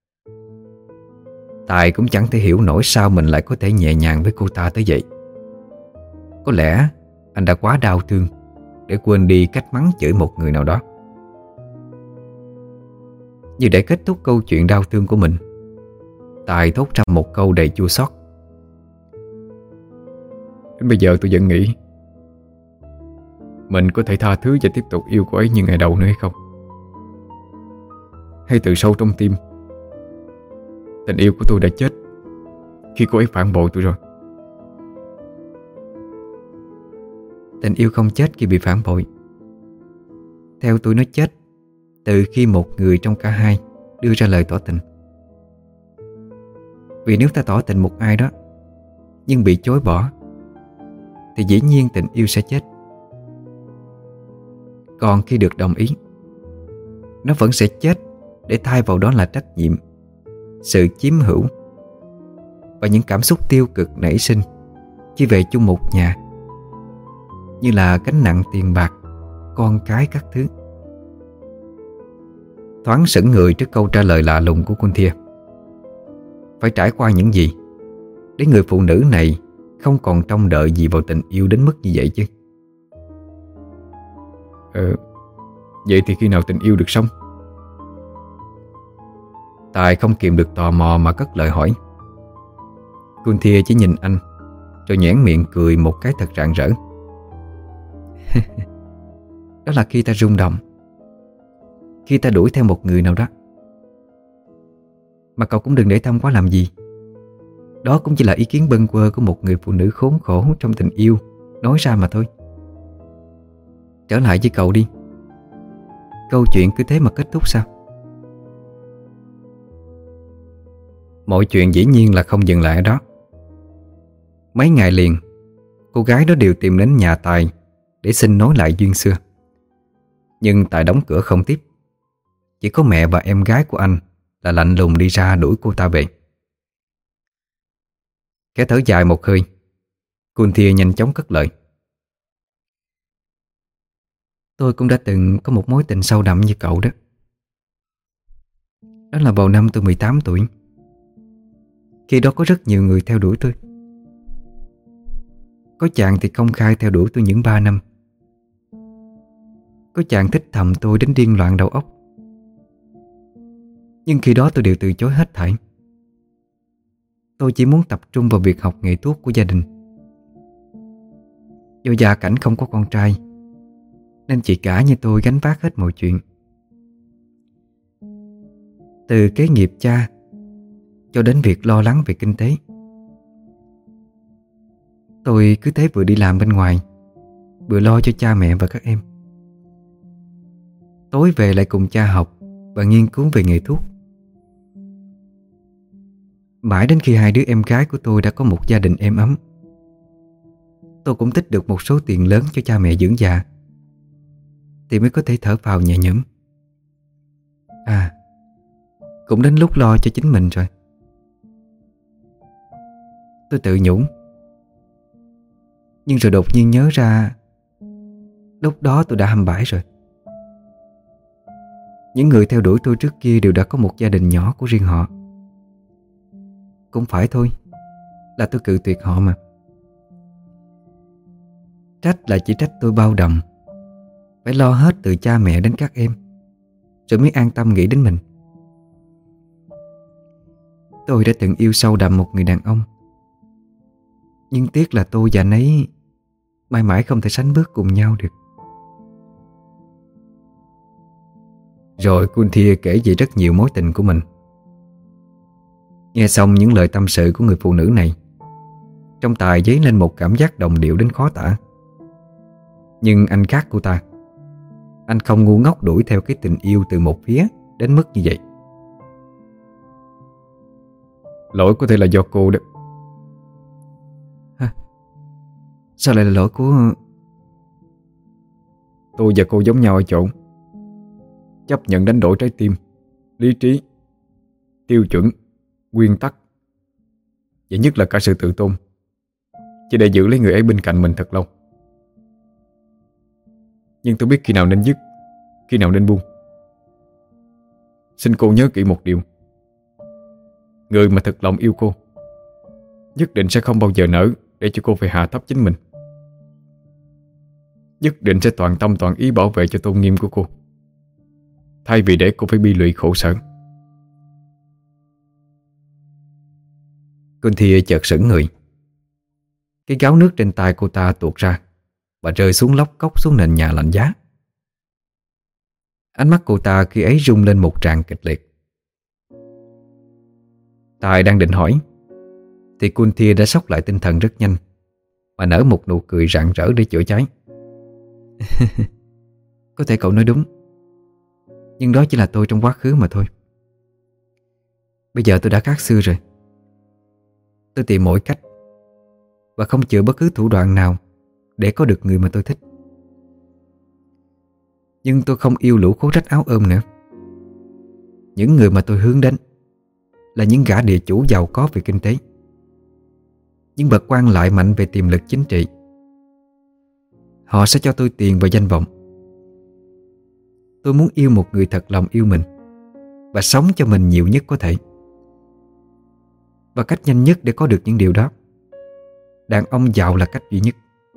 Tài cũng chẳng thể hiểu nổi sao mình lại có thể nhẹ nhàng với cô ta tới vậy. Có lẽ anh đã quá đau thương để quên đi cách mắng chửi một người nào đó. Như để kết thúc câu chuyện đau thương của mình, Tài thốt ra một câu đầy chua xót. Đến bây giờ tôi vẫn nghĩ mình có thể tha thứ và tiếp tục yêu cô ấy như ngày đầu nữa hay không? Hay từ sâu trong tim, tình yêu của tôi đã chết khi cô ấy phản bội tôi rồi? Tình yêu không chết khi bị phản bội. Theo tôi, nó chết từ khi một người trong cả hai đưa ra lời tỏ tình. Vì nếu ta tỏ tình một ai đó nhưng bị chối bỏ, thì dĩ nhiên tình yêu sẽ chết. Còn khi được đồng ý, nó vẫn sẽ chết để thay vào đó là trách nhiệm, sự chiếm hữu và những cảm xúc tiêu cực nảy sinh khi về chung một nhà, như là gánh nặng tiền bạc, con cái các thứ. Thoáng sững người trước câu trả lời lạ lùng của Kunthia. Phải trải qua những gì để người phụ nữ này không còn trông đợi gì vào tình yêu đến mức như vậy chứ? Ờ, vậy thì khi nào tình yêu được sống? Tài không kiềm được tò mò mà cất lời hỏi. Kunthia chỉ nhìn anh rồi nhoẻn miệng cười một cái thật rạng rỡ. Đó là khi ta rung động, khi ta đuổi theo một người nào đó. Mà cậu cũng đừng để tâm quá làm gì. Đó cũng chỉ là ý kiến bâng quơ của một người phụ nữ khốn khổ trong tình yêu nói ra mà thôi. Trở lại với cậu đi. Câu chuyện cứ thế mà kết thúc sao? Mọi chuyện dĩ nhiên là không dừng lại ở đó. Mấy ngày liền, cô gái đó đều tìm đến nhà Tài để xin nối lại duyên xưa. Nhưng Tài đóng cửa không tiếp. Chỉ có mẹ và em gái của anh là lạnh lùng đi ra đuổi cô ta về. Khẽ thở dài một hơi, Kunthia nhanh chóng cất lời. Tôi cũng đã từng có một mối tình sâu đậm như cậu đó. Đó là vào năm tôi mười tám tuổi. Khi đó có rất nhiều người theo đuổi tôi. Có chàng thì công khai theo đuổi tôi những ba năm. Có chàng thích thầm tôi đến điên loạn đầu óc. Nhưng khi đó tôi đều từ chối hết thảy. Tôi chỉ muốn tập trung vào việc học nghề thuốc của gia đình. Do gia cảnh không có con trai, nên chị cả như tôi gánh vác hết mọi chuyện. Từ kế nghiệp cha cho đến việc lo lắng về kinh tế. Tôi cứ thế vừa đi làm bên ngoài, vừa lo cho cha mẹ và các em. Tối về lại cùng cha học và nghiên cứu về nghề thuốc. Mãi đến khi hai đứa em gái của tôi đã có một gia đình êm ấm, tôi cũng tích được một số tiền lớn cho cha mẹ dưỡng già, thì mới có thể thở phào nhẹ nhõm. À, cũng đến lúc lo cho chính mình rồi. Tôi tự nhủ. Nhưng rồi đột nhiên nhớ ra, lúc đó tôi đã hăm bãi rồi. Những người theo đuổi tôi trước kia đều đã có một gia đình nhỏ của riêng họ. Cũng phải thôi, là tôi cự tuyệt họ mà. Trách là chỉ trách tôi bao đồng, phải lo hết từ cha mẹ đến các em, rồi mới an tâm nghĩ đến mình. Tôi đã từng yêu sâu đậm một người đàn ông, nhưng tiếc là tôi và anh ấy mãi mãi không thể sánh bước cùng nhau được. Rồi Kunthia kể về rất nhiều mối tình của mình. Nghe xong những lời tâm sự của người phụ nữ này, trong Tài dấy lên một cảm giác đồng điệu đến khó tả. Nhưng anh khác cô ta. Anh không ngu ngốc đuổi theo cái tình yêu từ một phía đến mức như vậy. Lỗi có thể là do cô đó. Hả? Sao lại là lỗi của... Tôi và cô giống nhau ở chỗ chấp nhận đánh đổi trái tim, lý trí, tiêu chuẩn, nguyên tắc và nhất là cả sự tự tôn, chỉ để giữ lấy người ấy bên cạnh mình thật lâu. Nhưng tôi biết khi nào nên dứt, khi nào nên buông. Xin cô nhớ kỹ một điều: người mà thật lòng yêu cô nhất định sẽ không bao giờ nỡ để cho cô phải hạ thấp chính mình. Nhất định sẽ toàn tâm toàn ý bảo vệ cho tôn nghiêm của cô, thay vì để cô phải bi lụy khổ sở. Cynthia chợt sững người. Cái gáo nước trên tay cô ta tuột ra và rơi xuống lóc cốc xuống nền nhà lạnh giá. Ánh mắt cô ta khi ấy rung lên một tràng kịch liệt. Tài đang định hỏi thì Cynthia đã xốc lại tinh thần rất nhanh và nở một nụ cười rạng rỡ để chữa cháy. Có thể cậu nói đúng, nhưng đó chỉ là tôi trong quá khứ mà thôi. Bây giờ tôi đã khác xưa rồi. Tôi tìm mọi cách và không chừa bất cứ thủ đoạn nào để có được người mà tôi thích. Nhưng tôi không yêu lũ khố rách áo ôm nữa. Những người mà tôi hướng đến là những gã địa chủ giàu có về kinh tế, những bậc quan lại mạnh về tiềm lực chính trị. Họ sẽ cho tôi tiền và danh vọng. Tôi muốn yêu một người thật lòng yêu mình và sống cho mình nhiều nhất có thể. Và cách nhanh nhất để có được những điều đó, đàn ông giàu là cách duy nhất.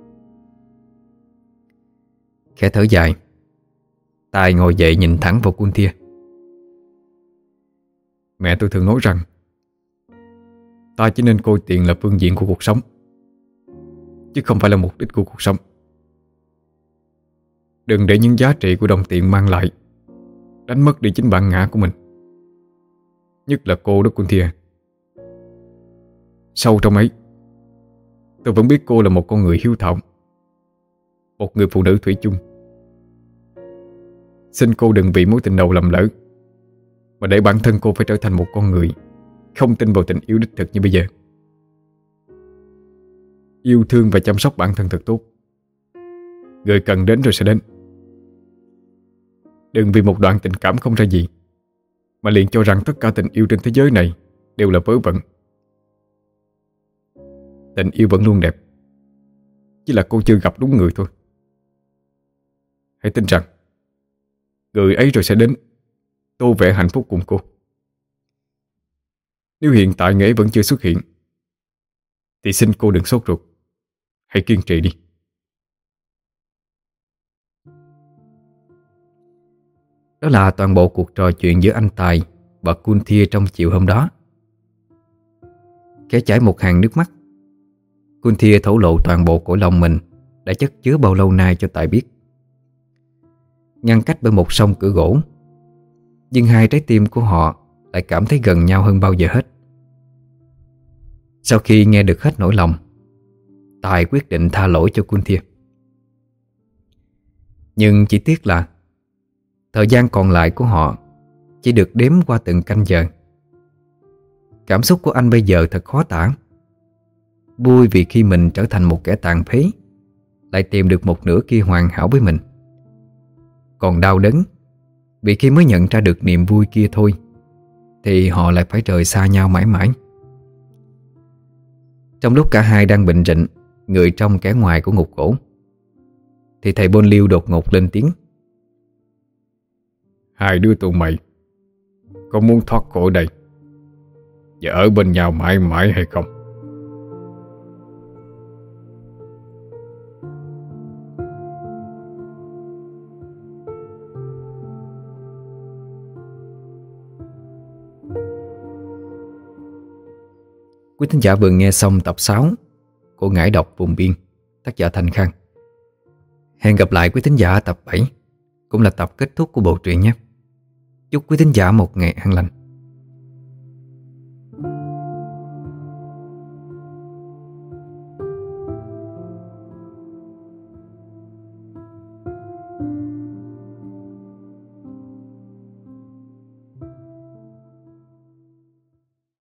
Khẽ thở dài, Tài ngồi dậy nhìn thẳng vào Cynthia. Mẹ tôi thường nói rằng ta chỉ nên coi tiền là phương diện của cuộc sống, chứ không phải là mục đích của cuộc sống. Đừng để những giá trị của đồng tiền mang lại đánh mất đi chính bản ngã của mình. Nhất là cô đó Cynthia. Sâu trong ấy, tôi vẫn biết cô là một con người hiếu thảo, một người phụ nữ thủy chung. Xin cô đừng vì mối tình đầu lầm lỡ mà để bản thân cô phải trở thành một con người không tin vào tình yêu đích thực như bây giờ. Yêu thương và chăm sóc bản thân thật tốt. Người cần đến rồi sẽ đến. Đừng vì một đoạn tình cảm không ra gì mà liền cho rằng tất cả tình yêu trên thế giới này đều là vớ vẩn. Tình yêu vẫn luôn đẹp, chỉ là cô chưa gặp đúng người thôi. Hãy tin rằng người ấy rồi sẽ đến, tô vẽ hạnh phúc cùng cô. Nếu hiện tại người ấy vẫn chưa xuất hiện thì xin cô đừng sốt ruột, hãy kiên trì đi. Đó là toàn bộ cuộc trò chuyện giữa anh Tài và Cynthia trong chiều hôm đó. Khẽ chảy một hàng nước mắt, Cynthia thổ lộ toàn bộ cõi lòng mình đã chất chứa bao lâu nay cho Tài biết. Ngăn cách bởi một song cửa gỗ, nhưng hai trái tim của họ lại cảm thấy gần nhau hơn bao giờ hết. Sau khi nghe được hết nỗi lòng, Tài quyết định tha lỗi cho Cynthia. Nhưng chỉ tiếc là thời gian còn lại của họ chỉ được đếm qua từng canh giờ. Cảm xúc của anh bây giờ thật khó tả. Vui vì khi mình trở thành một kẻ tàn phế lại tìm được một nửa kia hoàn hảo với mình. Còn đau đớn vì khi mới nhận ra được niềm vui kia thôi thì họ lại phải rời xa nhau mãi mãi. Trong lúc cả hai đang bệnh rịnh, người trong kẻ ngoài của ngục gỗ, thì thầy Bôn Liêu đột ngột lên tiếng. Hai đứa tụi mày có muốn thoát khỏi đây và ở bên nhau mãi mãi hay không? Quý thính giả vừa nghe xong tập sáu của Ngải Đọc Vùng Biên, tác giả Thanh Khang. Hẹn gặp lại quý thính giả tập bảy, cũng là tập kết thúc của bộ truyện nhé. Chúc quý thính giả một ngày an lành.